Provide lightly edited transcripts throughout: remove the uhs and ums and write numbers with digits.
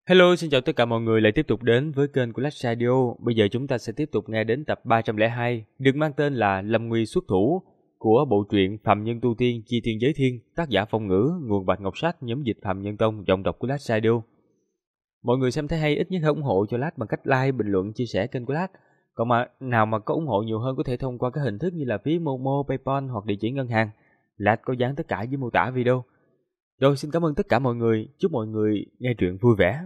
Hello, xin chào tất cả mọi người lại tiếp tục đến với kênh của Lách Radio. Bây giờ chúng ta sẽ tiếp tục nghe đến tập 302, được mang tên là Lâm Nguy xuất thủ của bộ truyện Phàm Nhân Tu Tiên Chi Thiên Giới Thiên, tác giả Phong Ngữ, nguồn Bạch Ngọc Sách, nhóm dịch Phàm Nhân Tông, giọng đọc của Lách Radio. Mọi người xem thấy hay ít nhất hãy ủng hộ cho Lách bằng cách like, bình luận, chia sẻ kênh của Lách. Còn nào mà có ủng hộ nhiều hơn có thể thông qua các hình thức như là phí Momo, PayPal hoặc địa chỉ ngân hàng. Lách có dán tất cả dưới mô tả video. Rồi xin cảm ơn tất cả mọi người, chúc mọi người nghe truyện vui vẻ.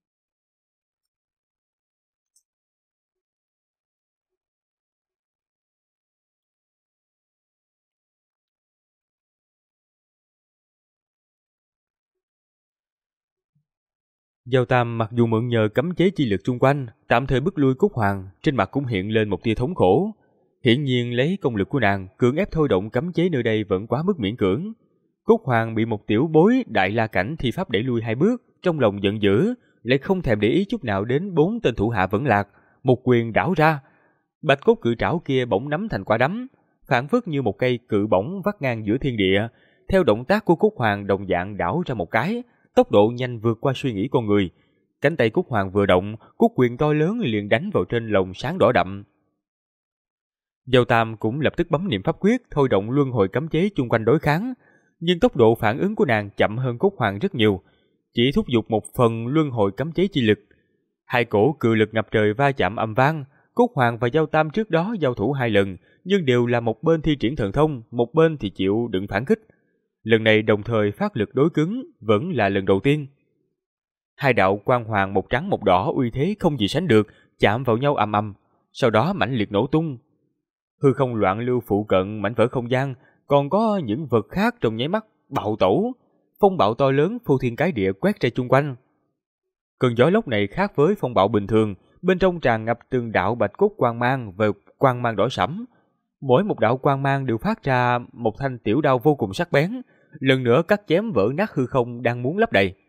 Giao Tam mặc dù mượn nhờ cấm chế chi lực xung quanh, tạm thời bức lui Cúc Hoàng, trên mặt cũng hiện lên một tia thống khổ. Hiển nhiên lấy công lực của nàng, cưỡng ép thôi động cấm chế nơi đây vẫn quá mức miễn cưỡng. Cúc Hoàng bị một tiểu bối đại la cảnh thi pháp đẩy lui 2 bước, trong lòng giận dữ, lại không thèm để ý chút nào đến 4 tên thủ hạ vẫn lạc, một quyền đảo ra. Bạch cốt cự trảo kia bỗng nắm thành quả đấm, phảng phất như một cây cự bổng vắt ngang giữa thiên địa. Theo động tác của Cúc Hoàng đồng dạng đảo ra một cái, tốc độ nhanh vượt qua suy nghĩ con người. Cánh tay Cúc Hoàng vừa động, cúc quyền to lớn liền đánh vào trên lồng sáng đỏ đậm. Giao Tam cũng lập tức bấm niệm pháp quyết, thôi động luân hồi cấm chế chung quanh đối kháng, nhưng tốc độ phản ứng của nàng chậm hơn Cúc Hoàng rất nhiều, chỉ thúc giục một phần luân hồi cấm chế chi lực. Hai cổ cự lực ngập trời va chạm ầm vang. Cúc Hoàng và Giao Tam trước đó giao thủ 2 lần, nhưng đều là một bên thi triển thần thông, một bên thì chịu đựng phản kích. Lần này đồng thời phát lực đối cứng, vẫn là lần đầu tiên. Hai đạo quang hoàng một trắng một đỏ uy thế không gì sánh được, chạm vào nhau ầm ầm, sau đó mãnh liệt nổ tung. Hư không loạn lưu phụ cận mảnh vỡ không gian, còn có những vật khác trong nháy mắt bạo tẩu, phong bạo to lớn phô thiên cái địa quét ra chung quanh. Cơn gió lốc này khác với phong bạo bình thường, bên trong tràn ngập từng đạo bạch cốt quang mang và quang mang đỏ sẫm. Mỗi một đạo quang mang đều phát ra một thanh tiểu đao vô cùng sắc bén, lần nữa cắt chém vỡ nát hư không đang muốn lấp đầy.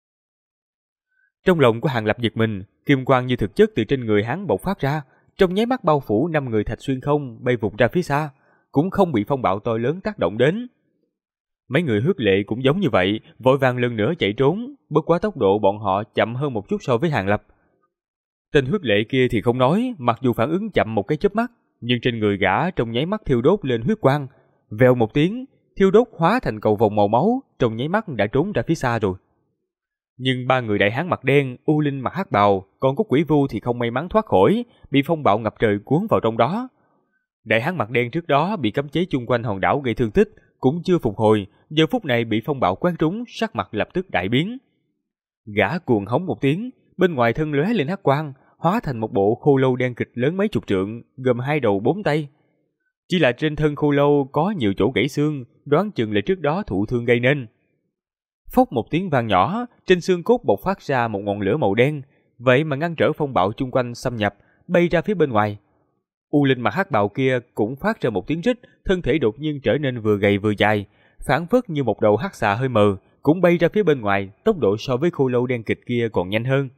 Trong lòng của Hàng Lập giật mình, kim quang như thực chất từ trên người hắn bộc phát ra, trong nháy mắt bao phủ 5 người Thạch Xuyên không, bay vụt ra phía xa, cũng không bị phong bạo to lớn tác động đến. Mấy người Huyết Lệ cũng giống như vậy, vội vàng lần nữa chạy trốn, bất quá tốc độ bọn họ chậm hơn một chút so với Hàng Lập. Tên Huyết Lệ kia thì không nói, mặc dù phản ứng chậm một cái chớp mắt, nhưng trên người gã trong nháy mắt thiêu đốt lên huyết quang, vèo một tiếng, thiêu đốt hóa thành cầu vồng màu máu, trong nháy mắt đã trốn ra phía xa rồi. Nhưng 3 người đại hán mặt đen, U Linh mặc hắc bào, còn có Quỷ Vu thì không may mắn thoát khỏi, bị phong bạo ngập trời cuốn vào trong đó. Đại hán mặt đen trước đó bị cấm chế chung quanh hòn đảo gây thương tích, cũng chưa phục hồi, giờ phút này bị phong bạo quét trúng, sắc mặt lập tức đại biến. Gã cuồng hống một tiếng, bên ngoài thân lóe lên hắc quang, hóa thành một bộ khô lâu đen kịch lớn mấy chục trượng, gồm 2 đầu 4 tay. Chỉ là trên thân khô lâu có nhiều chỗ gãy xương, đoán chừng là trước đó thụ thương gây nên. Phốc một tiếng vang nhỏ, trên xương cốt bộc phát ra một ngọn lửa màu đen, vậy mà ngăn trở phong bạo chung quanh xâm nhập, bay ra phía bên ngoài. U Linh mặc hắc bào kia cũng phát ra một tiếng rít, thân thể đột nhiên trở nên vừa gầy vừa dài, phảng phất như một đầu hắc xà hơi mờ, cũng bay ra phía bên ngoài, tốc độ so với khô lâu đen kịch kia còn nhanh hơn.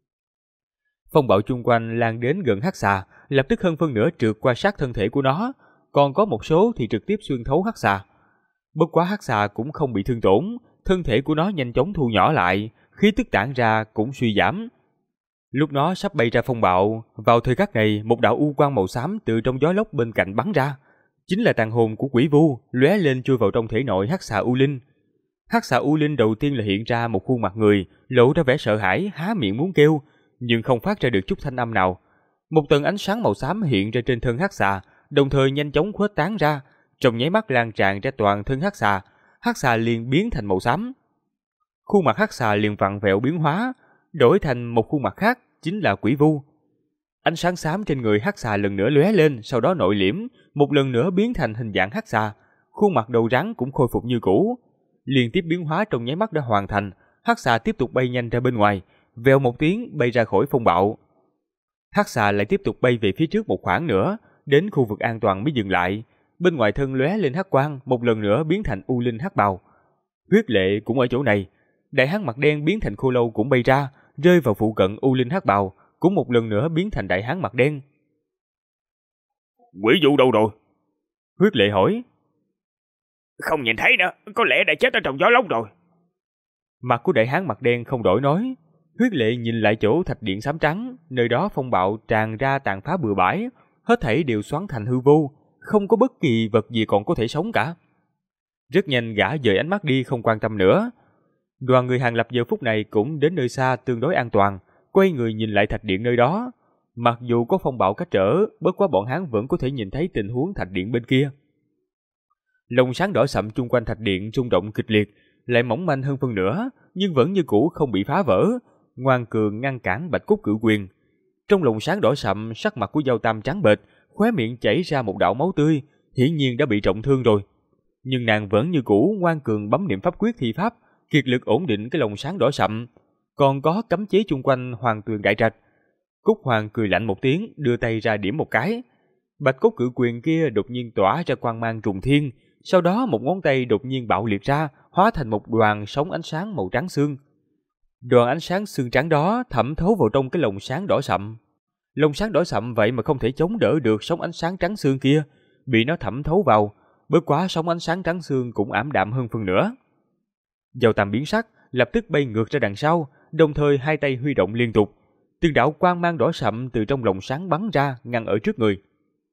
Phong bạo chung quanh lan đến gần hắc xà, lập tức hơn phân nửa trượt qua sát thân thể của nó, còn có một số thì trực tiếp xuyên thấu hắc xà. Bất quá hắc xà cũng không bị thương tổn, thân thể của nó nhanh chóng thu nhỏ lại, khí tức tản ra cũng suy giảm. Lúc nó sắp bay ra phong bạo, vào thời khắc này một đạo u quang màu xám từ trong gió lốc bên cạnh bắn ra, chính là tàn hồn của Quỷ Vu, lóe lên chui vào trong thể nội hắc xà U Linh. Hắc xà U Linh đầu tiên là hiện ra một khuôn mặt người, lộ ra vẻ sợ hãi, há miệng muốn kêu, nhưng không phát ra được chút thanh âm nào. Một tầng ánh sáng màu xám hiện ra trên thân hắc xà, đồng thời nhanh chóng khuếch tán ra, trong nháy mắt lan tràn ra toàn thân hắc xà liền biến thành màu xám. Khuôn mặt hắc xà liền vặn vẹo biến hóa, đổi thành một khuôn mặt khác, chính là Quỷ Vu. Ánh sáng xám trên người hắc xà lần nữa lóe lên, sau đó nội liễm, một lần nữa biến thành hình dạng hắc xà, khuôn mặt đầu rắn cũng khôi phục như cũ. Liên tiếp biến hóa trong nháy mắt đã hoàn thành, hắc xà tiếp tục bay nhanh ra bên ngoài, vèo một tiếng bay ra khỏi phong bạo. Hắc xà lại tiếp tục bay về phía trước một khoảng nữa, đến khu vực an toàn mới dừng lại. Bên ngoài thân lóe lên hắc quang, một lần nữa biến thành U Linh hắc bào. Huyết Lệ cũng ở chỗ này, đại hán mặt đen biến thành khô lâu cũng bay ra, rơi vào phụ cận U Linh hắc bào, cũng một lần nữa biến thành đại hán mặt đen. Quỷ Vu đâu rồi? Huyết Lệ hỏi. Không nhìn thấy nữa, có lẽ đã chết ở trong gió lốc rồi. Mặt của đại hán mặt đen không đổi nói. Huyết Lệ nhìn lại chỗ thạch điện xám trắng, nơi đó phong bạo tràn ra tàn phá bừa bãi, hết thảy đều xoắn thành hư vô, không có bất kỳ vật gì còn có thể sống cả. Rất nhanh gã dời ánh mắt đi không quan tâm nữa. Đoàn người Hàng Lập giờ phút này cũng đến nơi xa tương đối an toàn, quay người nhìn lại thạch điện nơi đó. Mặc dù có phong bạo cách trở, bất quá bọn hắn vẫn có thể nhìn thấy tình huống thạch điện bên kia. Lồng sáng đỏ sậm chung quanh thạch điện rung động kịch liệt, lại mỏng manh hơn phân nửa, nhưng vẫn như cũ không bị phá vỡ, ngoan cường ngăn cản Bạch Cốt Cự Quyền. Trong lồng sáng đỏ sậm, sắc mặt của Giao Tam trắng bệch, khóe miệng chảy ra một đạo máu tươi, hiển nhiên đã bị trọng thương rồi. Nhưng nàng vẫn như cũ ngoan cường bấm niệm pháp quyết thi pháp, kiệt lực ổn định cái lồng sáng đỏ sậm, còn có cấm chế chung quanh Hoàng Tuyền Đại Trạch. Cúc Hoàng cười lạnh một tiếng, đưa tay ra điểm một cái. Bạch Cốt Cự Quyền kia đột nhiên tỏa ra quang mang trùng thiên, sau đó một ngón tay đột nhiên bạo liệt ra, hóa thành một đoàn sóng ánh sáng màu trắng xương. Đoàn ánh sáng xương trắng đó thẩm thấu vào trong cái lồng sáng đỏ sậm. Lồng sáng đỏ sậm vậy mà không thể chống đỡ được sóng ánh sáng trắng xương kia, bị nó thẩm thấu vào, bất quá sóng ánh sáng trắng xương cũng ảm đạm hơn phần nữa. Giao Tam biến sắc, lập tức bay ngược ra đằng sau, đồng thời hai tay huy động liên tục. Từng đạo quang mang đỏ sậm từ trong lồng sáng bắn ra, ngăn ở trước người.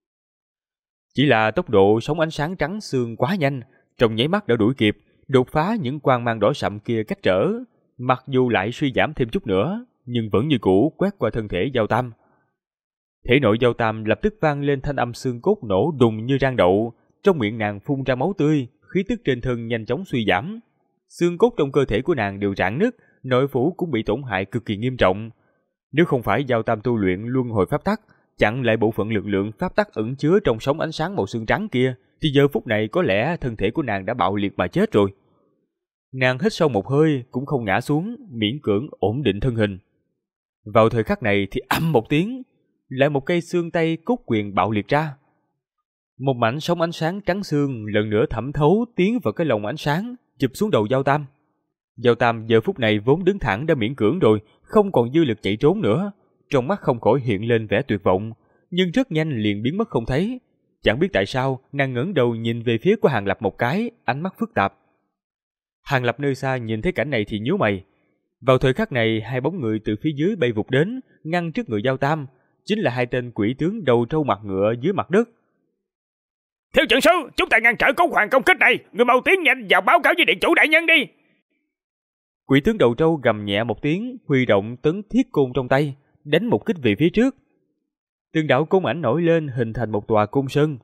Chỉ là tốc độ sóng ánh sáng trắng xương quá nhanh, trong nháy mắt đã đuổi kịp, đột phá những quang mang đỏ sậm kia cách trở. Mặc dù lại suy giảm thêm chút nữa, nhưng vẫn như cũ quét qua thân thể Giao Tam. Thể nội Giao Tam lập tức vang lên thanh âm xương cốt nổ đùng như rang đậu, trong miệng nàng phun ra máu tươi, khí tức trên thân nhanh chóng suy giảm. Xương cốt trong cơ thể của nàng đều rạn nứt, nội phủ cũng bị tổn hại cực kỳ nghiêm trọng. Nếu không phải Giao Tam tu luyện luân hồi pháp tắc, chặn lại bộ phận lực lượng pháp tắc ẩn chứa trong sóng ánh sáng màu xương trắng kia, thì giờ phút này có lẽ thân thể của nàng đã bạo liệt mà chết rồi. Nàng hít sâu một hơi cũng không ngã xuống, miễn cưỡng ổn định thân hình. Vào thời khắc này thì ầm một tiếng, lại một cây xương tay cốt quyền bạo liệt ra. Một mảnh sóng ánh sáng trắng xương lần nữa thẩm thấu tiến vào cái lồng ánh sáng, chụp xuống đầu Giao Tam. Giao Tam giờ phút này vốn đứng thẳng đã miễn cưỡng rồi, không còn dư lực chạy trốn nữa, trong mắt không khỏi hiện lên vẻ tuyệt vọng, nhưng rất nhanh liền biến mất không thấy. Chẳng biết tại sao, nàng ngẩng đầu nhìn về phía của Hàng Lập một cái, ánh mắt phức tạp. Hàng Lập nơi xa nhìn thấy cảnh này thì nhíu mày. Vào thời khắc này, hai bóng người từ phía dưới bay vụt đến, ngăn trước người Giao Tam, chính là hai tên quỷ tướng đầu trâu mặt ngựa dưới mặt đất. Thiếu trưởng sư, chúng ta ngăn trở Cốt Hoàng công kích này, người mau tiến nhanh vào báo cáo với điện chủ đại nhân đi. Quỷ tướng đầu trâu gầm nhẹ một tiếng, huy động tấn thiết côn trong tay, đánh một kích về phía trước. Từng đạo côn ảnh nổi lên hình thành một tòa côn sơn.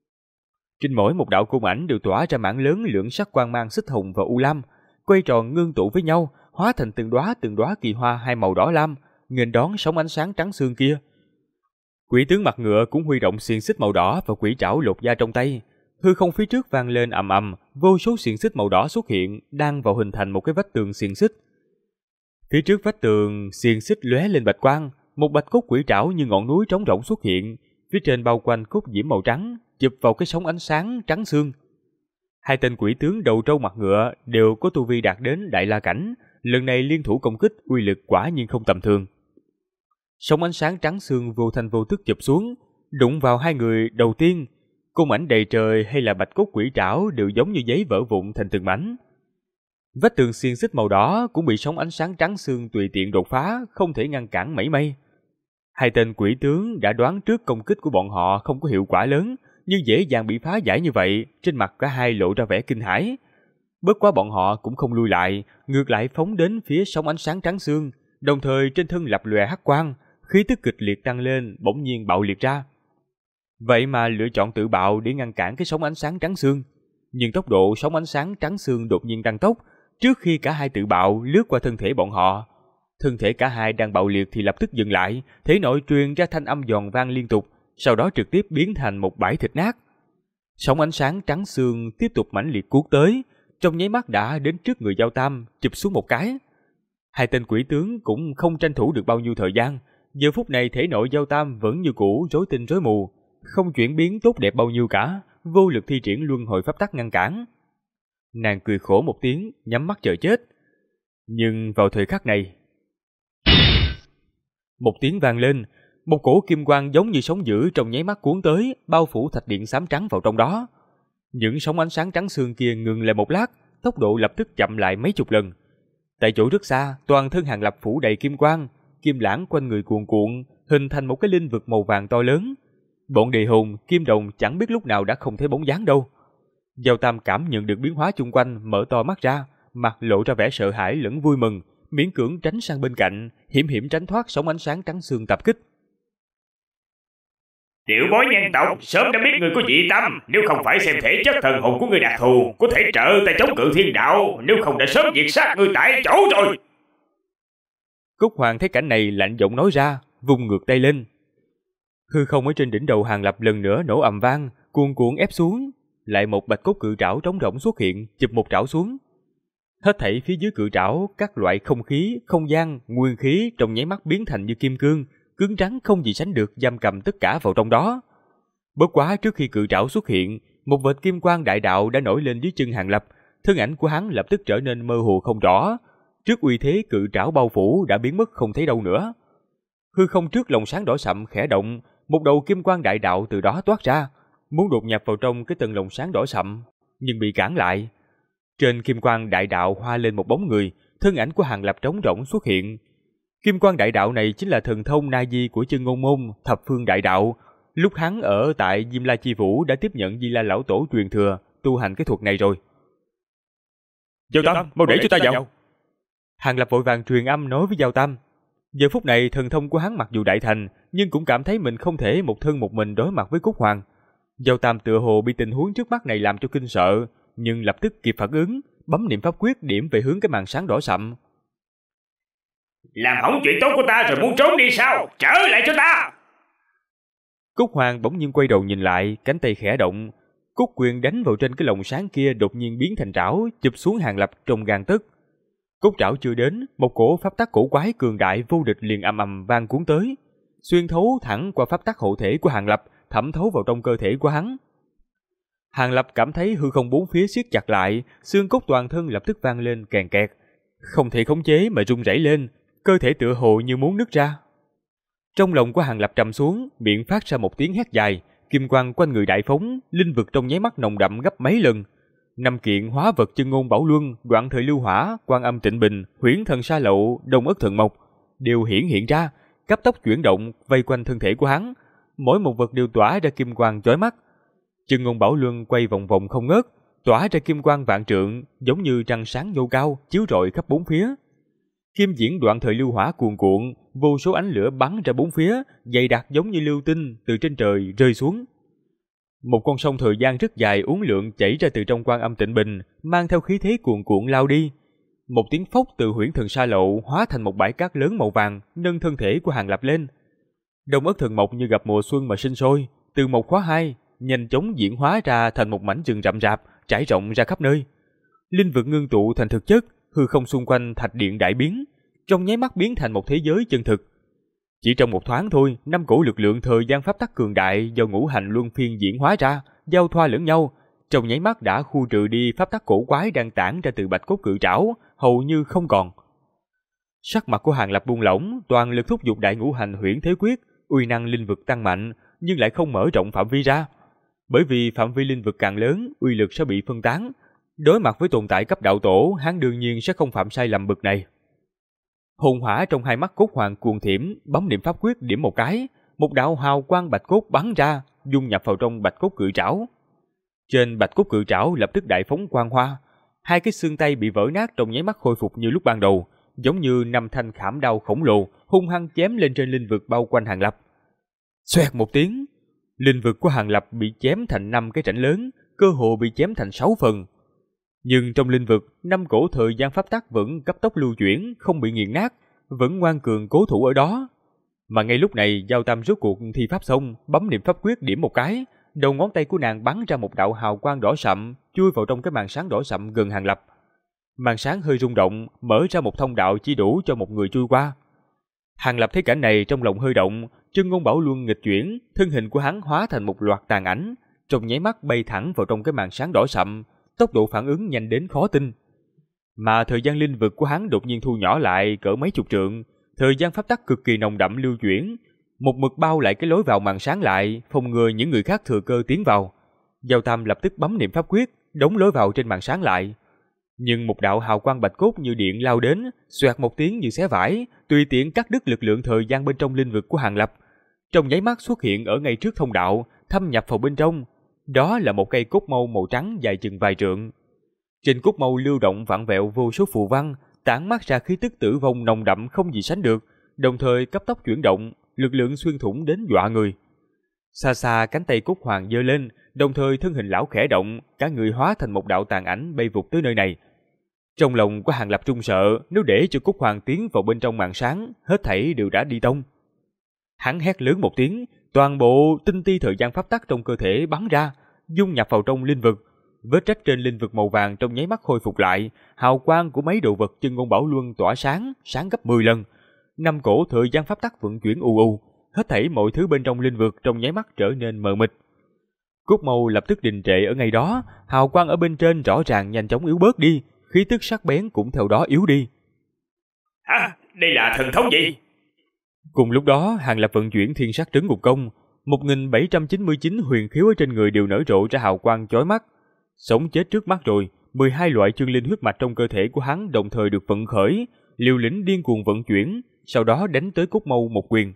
Trên mỗi một đạo côn ảnh đều tỏa ra mảng lớn lưỡng sắc quang mang xích hồng và u lam, quay tròn ngưng tụ với nhau, hóa thành từng đóa kỳ hoa hai màu đỏ lam, nghênh đón sóng ánh sáng trắng xương kia. Quỷ tướng mặt ngựa cũng huy động xiềng xích màu đỏ và quỷ trảo lột da trong tay. Hư không phía trước vang lên ầm ầm, vô số xiềng xích màu đỏ xuất hiện, đang vào hình thành một cái vách tường xiềng xích. Phía trước vách tường, xiềng xích lóe lên bạch quang, một bạch cốt quỷ trảo như ngọn núi trống rỗng xuất hiện, phía trên bao quanh cốt diễm màu trắng, chụp vào cái sóng ánh sáng trắng xương. Hai tên quỷ tướng đầu trâu mặt ngựa đều có tu vi đạt đến đại la cảnh, lần này liên thủ công kích uy lực quả nhiên không tầm thường. Sóng ánh sáng trắng xương vô thanh vô tức chụp xuống, đụng vào hai người đầu tiên, côn ảnh đầy trời hay là bạch cốt quỷ trảo đều giống như giấy vỡ vụn thành từng mảnh. Vách tường xiềng xích màu đỏ cũng bị sóng ánh sáng trắng xương tùy tiện đột phá, không thể ngăn cản mảy may. Hai tên quỷ tướng đã đoán trước công kích của bọn họ không có hiệu quả lớn, nhưng dễ dàng bị phá giải như vậy, trên mặt cả hai lộ ra vẻ kinh hãi. Bất quá bọn họ cũng không lui lại, ngược lại phóng đến phía sóng ánh sáng trắng xương, đồng thời trên thân lập lòe hắc quang, khí tức kịch liệt tăng lên, bỗng nhiên bạo liệt ra. Vậy mà lựa chọn tự bạo để ngăn cản cái sóng ánh sáng trắng xương, nhưng tốc độ sóng ánh sáng trắng xương đột nhiên tăng tốc, trước khi cả hai tự bạo lướt qua thân thể bọn họ. Thân thể cả hai đang bạo liệt thì lập tức dừng lại, thể nội truyền ra thanh âm giòn vang liên tục, sau đó trực tiếp biến thành một bãi thịt nát. Sóng ánh sáng trắng xương tiếp tục mãnh liệt cuốn tới, trong nháy mắt đã đến trước người Giao Tam, chụp xuống một cái. Hai tên quỷ tướng cũng không tranh thủ được bao nhiêu thời gian, giờ phút này thể nội Giao Tam vẫn như cũ rối tinh rối mù, không chuyển biến tốt đẹp bao nhiêu cả, vô lực thi triển luân hồi pháp tắc ngăn cản. Nàng cười khổ một tiếng, nhắm mắt chờ chết. Nhưng vào thời khắc này, một tiếng vang lên, một cổ kim quang giống như sóng dữ trong nháy mắt cuốn tới, bao phủ thạch điện xám trắng vào trong đó. Những sóng ánh sáng trắng xương kia ngừng lại một lát, tốc độ lập tức chậm lại mấy chục lần. Tại chỗ rất xa, toàn thân Hàng Lập phủ đầy kim quang, kim lãng quanh người cuồn cuộn, hình thành một cái linh vực màu vàng to lớn. Bọn đề hồn, kim đồng chẳng biết lúc nào đã không thấy bóng dáng đâu. Giao Tam cảm nhận được biến hóa chung quanh, mở to mắt ra, mặt lộ ra vẻ sợ hãi lẫn vui mừng, miễn cưỡng tránh sang bên cạnh, hiểm hiểm tránh thoát sóng ánh sáng trắng xương tập kích. Tiểu bối nhân tộc sớm đã biết người có dị tâm, nếu không phải xem thể chất thần hồn của người đặc thù, có thể trợ tay chống cự thiên đạo, nếu không đã sớm diệt sát người tại chỗ rồi. Cúc Hoàng thấy cảnh này lạnh giọng nói ra, vung ngược tay lên. Hư không ở trên đỉnh đầu Hàng Lập lần nữa nổ ầm vang, cuồn cuộn ép xuống, lại một bạch cốt cự trảo trống rỗng xuất hiện, chụp một trảo xuống. Hết thảy phía dưới cự trảo, các loại không khí, không gian, nguyên khí trong nháy mắt biến thành như kim cương, cứng rắn không gì sánh được, giam cầm tất cả vào trong đó. Bất quá trước khi cự trảo xuất hiện, một vệt kim quang đại đạo đã nổi lên dưới chân Hàng Lập, thân ảnh của hắn lập tức trở nên mơ hồ không rõ. Trước uy thế cự trảo bao phủ đã biến mất không thấy đâu nữa. Hư không trước lồng sáng đỏ sậm khẽ động, một đầu kim quang đại đạo từ đó toát ra, muốn đột nhập vào trong cái tầng lồng sáng đỏ sậm, nhưng bị cản lại. Trên kim quang đại đạo hoa lên một bóng người, thân ảnh của Hàng Lập trống rỗng xuất hiện. Kim quang đại đạo này chính là thần thông na di của Chân Ngôn Môn, Thập Phương Đại Đạo. Lúc hắn ở tại Diêm La Chi Vũ đã tiếp nhận Di La lão tổ truyền thừa, tu hành cái thuật này rồi. Giao Tam, mau để cho ta vào. Hàng Lập vội vàng truyền âm nói với Giao Tam. Giờ phút này thần thông của hắn mặc dù đại thành, nhưng cũng cảm thấy mình không thể một thân một mình đối mặt với Cúc Hoàng. Giao Tam tựa hồ bị tình huống trước mắt này làm cho kinh sợ, nhưng lập tức kịp phản ứng, bấm niệm pháp quyết điểm về hướng cái màn sáng đỏ sậm. Làm hỏng chuyện tốt của ta rồi muốn trốn đi sao? Trở lại cho ta! Cúc Hoàng bỗng nhiên quay đầu nhìn lại, cánh tay khẽ động, cúc quyền đánh vào trên cái lồng sáng kia đột nhiên biến thành trảo, chụp xuống Hàng Lập trong gang tấc. Cúc trảo chưa đến, một cổ pháp tắc cổ quái cường đại vô địch liền ầm ầm vang cuốn tới, xuyên thấu thẳng qua pháp tắc hộ thể của Hàng Lập, thẩm thấu vào trong cơ thể của hắn. Hàng Lập cảm thấy hư không bốn phía siết chặt lại, xương cốt toàn thân lập tức vang lên kèn kẹt, không thể khống chế mà rung rẩy lên, cơ thể tựa hồ như muốn nứt ra. Trong lòng của Hàng Lập trầm xuống, miệng phát ra một tiếng hét dài, kim quang quanh người đại phóng, linh vực trong nháy mắt nồng đậm gấp mấy lần. 5 kiện hóa vật Chân Ngôn Bảo Luân, Đoạn Thời Lưu Hỏa, Quan Âm Tịnh Bình, Huyễn Thần Sa Lậu, Đông Ất Thần Mộc đều hiển hiện ra, cấp tốc chuyển động vây quanh thân thể của hắn, mỗi một vật đều tỏa ra kim quang chói mắt. Chân Ngôn Bảo Luân quay vòng vòng không ngớt, tỏa ra kim quang vạn trượng, giống như trăng sáng nhô cao, chiếu rọi khắp bốn phía. Kim Diễn Đoạn Thời Lưu Hỏa cuồn cuộn, vô số ánh lửa bắn ra bốn phía, dày đặc giống như lưu tinh từ trên trời rơi xuống. Một con sông thời gian rất dài uốn lượn chảy ra từ trong Quan Âm Tịnh Bình, mang theo khí thế cuồn cuộn lao đi. Một tiếng phốc từ Huyễn Thần Sa Lậu hóa thành một bãi cát lớn màu vàng, nâng thân thể của Hàng Lập lên. Đông Ất Thần Mộc như gặp mùa xuân mà sinh sôi, từ một khóa 2 nhanh chóng diễn hóa ra thành một mảnh rừng rậm rạp, trải rộng ra khắp nơi. Linh vực ngưng tụ thành thực chất, hư không xung quanh thạch điện đại biến, trong nháy mắt biến thành một thế giới chân thực. Chỉ trong một thoáng thôi, 5 cổ lực lượng thời gian pháp tắc cường đại do ngũ hành luân phiên diễn hóa ra, giao thoa lẫn nhau, trong nháy mắt đã khu trừ đi pháp tắc cổ quái đang tản ra từ bạch cốt cự trảo, hầu như không còn. Sắc mặt của Hàng Lập buông lỏng, toàn lực thúc giục đại ngũ hành huyễn thế quyết, uy năng linh vực tăng mạnh, nhưng lại không mở rộng phạm vi ra. Bởi vì phạm vi linh vực càng lớn, uy lực sẽ bị phân tán. Đối mặt với tồn tại cấp đạo tổ, hắn đương nhiên sẽ không phạm sai lầm bực này. Hồn hỏa trong hai mắt Cốt Hoàng cuồng thiểm, bấm niệm pháp quyết điểm một cái, một đạo hào quang bạch cốt bắn ra, dung nhập vào trong bạch cốt cự trảo. Trên bạch cốt cự trảo lập tức đại phóng quang hoa, hai cái xương tay bị vỡ nát trong nháy mắt khôi phục như lúc ban đầu, giống như 5 thanh khảm đao khổng lồ hung hăng chém lên trên linh vực bao quanh Hàng Lập. Xoẹt một tiếng, linh vực của Hàng Lập bị chém thành 5 cái rãnh lớn, cơ hồ bị chém thành 6 phần. Nhưng trong linh vực, 5 cổ thời gian pháp tắc vẫn cấp tốc lưu chuyển, không bị nghiền nát, vẫn ngoan cường cố thủ ở đó. Mà ngay lúc này, Giao Tam rốt cuộc thi pháp xong, bấm niệm pháp quyết điểm một cái, đầu ngón tay của nàng bắn ra một đạo hào quang đỏ sậm, chui vào trong cái màn sáng đỏ sậm gần Hàng Lập. Màn sáng hơi rung động, mở ra một thông đạo chỉ đủ cho một người chui qua. Hàng Lập thấy cảnh này trong lòng hơi động, Chân Ngôn Bảo Luân nghịch chuyển, thân hình của hắn hóa thành một loạt tàn ảnh, trong nháy mắt bay thẳng vào trong cái màn sáng đỏ sậm, tốc độ phản ứng nhanh đến khó tin. Mà thời gian linh vực của hắn đột nhiên thu nhỏ lại cỡ mấy chục trượng, thời gian pháp tắc cực kỳ nồng đậm lưu chuyển, một mực bao lại cái lối vào màn sáng lại, phòng ngừa những người khác thừa cơ tiến vào. Giao Tam lập tức bấm niệm pháp quyết, đóng lối vào trên màn sáng lại. Nhưng một đạo hào quang bạch cốt như điện lao đến, xoẹt một tiếng như xé vải, tùy tiện cắt đứt lực lượng thời gian bên trong linh vực của Hàng Lập. Trong nháy mắt xuất hiện ở ngay trước thông đạo, thâm nhập vào bên trong. Đó là một cây cốt mâu màu trắng dài chừng vài trượng. Trên cốt mâu lưu động vặn vẹo vô số phù văn, tản mát ra khí tức tử vong nồng đậm không gì sánh được, đồng thời cấp tốc chuyển động, lực lượng xuyên thủng đến dọa người. Xa xa cánh tay cốt hoàng giơ lên, đồng thời thân hình lão khẽ động, cả người hóa thành một đạo tàn ảnh bay vụt tới nơi này. Trong lòng của Hàng Lập run sợ, nếu để cho cốt hoàng tiến vào bên trong màn sáng, hết thảy đều đã đi tông. Hắn hét lớn một tiếng, toàn bộ tinh ti thời gian pháp tắc trong cơ thể bắn ra, dung nhập vào trong linh vực. Vết rách trên linh vực màu vàng trong nháy mắt khôi phục lại, hào quang của mấy đồ vật chân ngôn bảo luân tỏa sáng, sáng gấp 10 lần. Năm cổ thời gian pháp tắc vận chuyển u u, hết thảy mọi thứ bên trong linh vực trong nháy mắt trở nên mờ mịt. Cốt mâu lập tức đình trệ ở ngay đó, hào quang ở bên trên rõ ràng nhanh chóng yếu bớt đi, khí tức sắc bén cũng theo đó yếu đi. Đây là thần thông gì? Cùng lúc đó, Hàng Lập vận chuyển thiên sát trấn ngục công, 1799 huyền khiếu ở trên người đều nở rộ ra hào quang chói mắt. Sống chết trước mắt rồi, 12 loại chương linh huyết mạch trong cơ thể của hắn đồng thời được vận khởi, liều lĩnh điên cuồng vận chuyển, sau đó đánh tới cốt mâu một quyền.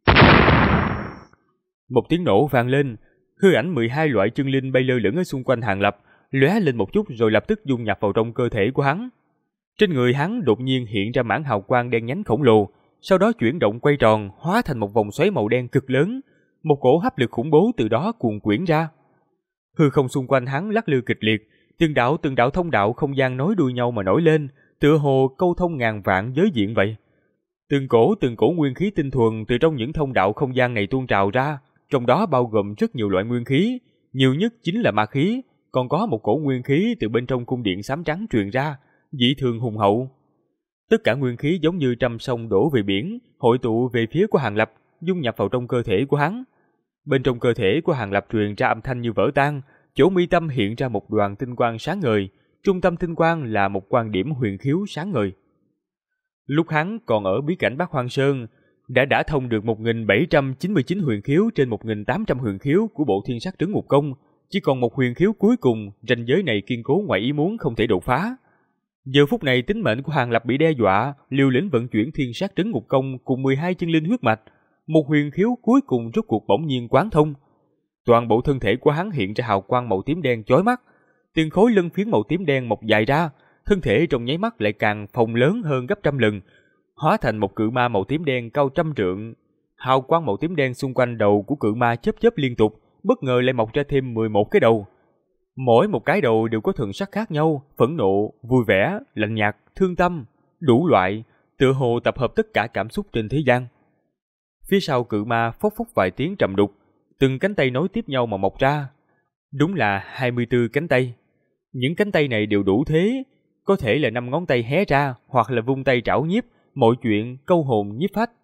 Một tiếng nổ vang lên, hư ảnh 12 loại chương linh bay lơ lửng ở xung quanh Hàng Lập, lóe lên một chút rồi lập tức dung nhập vào trong cơ thể của hắn. Trên người hắn đột nhiên hiện ra mảng hào quang đen nhánh khổng lồ, sau đó chuyển động quay tròn, hóa thành một vòng xoáy màu đen cực lớn, một cổ hấp lực khủng bố từ đó cuồn quyển ra. Hư không xung quanh hắn lắc lư kịch liệt, từng đạo thông đạo không gian nối đuôi nhau mà nổi lên, tựa hồ câu thông ngàn vạn giới diện vậy. Từng cổ nguyên khí tinh thuần từ trong những thông đạo không gian này tuôn trào ra, trong đó bao gồm rất nhiều loại nguyên khí, nhiều nhất chính là ma khí, còn có một cổ nguyên khí từ bên trong cung điện xám trắng truyền ra, dị thường hùng hậu. Tất cả nguyên khí giống như trăm sông đổ về biển, hội tụ về phía của Hàng Lập, dung nhập vào trong cơ thể của hắn. Bên trong cơ thể của Hàng Lập truyền ra âm thanh như vỡ tan, chỗ mi tâm hiện ra một đoàn tinh quang sáng ngời, trung tâm tinh quang là một quan điểm huyền khiếu sáng ngời. Lúc hắn còn ở bí cảnh Bắc Hoang Sơn, đã thông được 1799 huyền khiếu trên 1800 huyền khiếu của bộ thiên sát trấn ngục công, chỉ còn một huyền khiếu cuối cùng, ranh giới này kiên cố ngoài ý muốn không thể đột phá. Giờ phút này tính mệnh của Hàng Lập bị đe dọa, liều lĩnh vận chuyển thiên sát trấn ngục công cùng 12 chân linh huyết mạch, một huyền khiếu cuối cùng rốt cuộc bỗng nhiên quán thông. Toàn bộ thân thể của hắn hiện ra hào quang màu tím đen chói mắt, từng khối lân phiến màu tím đen mọc dài ra, thân thể trong nháy mắt lại càng phồng lớn hơn gấp trăm lần, hóa thành một cự ma màu tím đen cao trăm trượng. Hào quang màu tím đen xung quanh đầu của cự ma chớp chớp liên tục, bất ngờ lại mọc ra thêm 11 cái đầu. Mỗi một cái đầu đều có thần sắc khác nhau, phẫn nộ, vui vẻ, lạnh nhạt, thương tâm, đủ loại, tựa hồ tập hợp tất cả cảm xúc trên thế gian. Phía sau cự ma phốc phốc vài tiếng trầm đục, từng cánh tay nối tiếp nhau mà mọc ra. Đúng là 24 cánh tay. Những cánh tay này đều đủ thế, có thể là 5 ngón tay hé ra, hoặc là vung tay trảo nhiếp, mọi chuyện câu hồn nhiếp phách.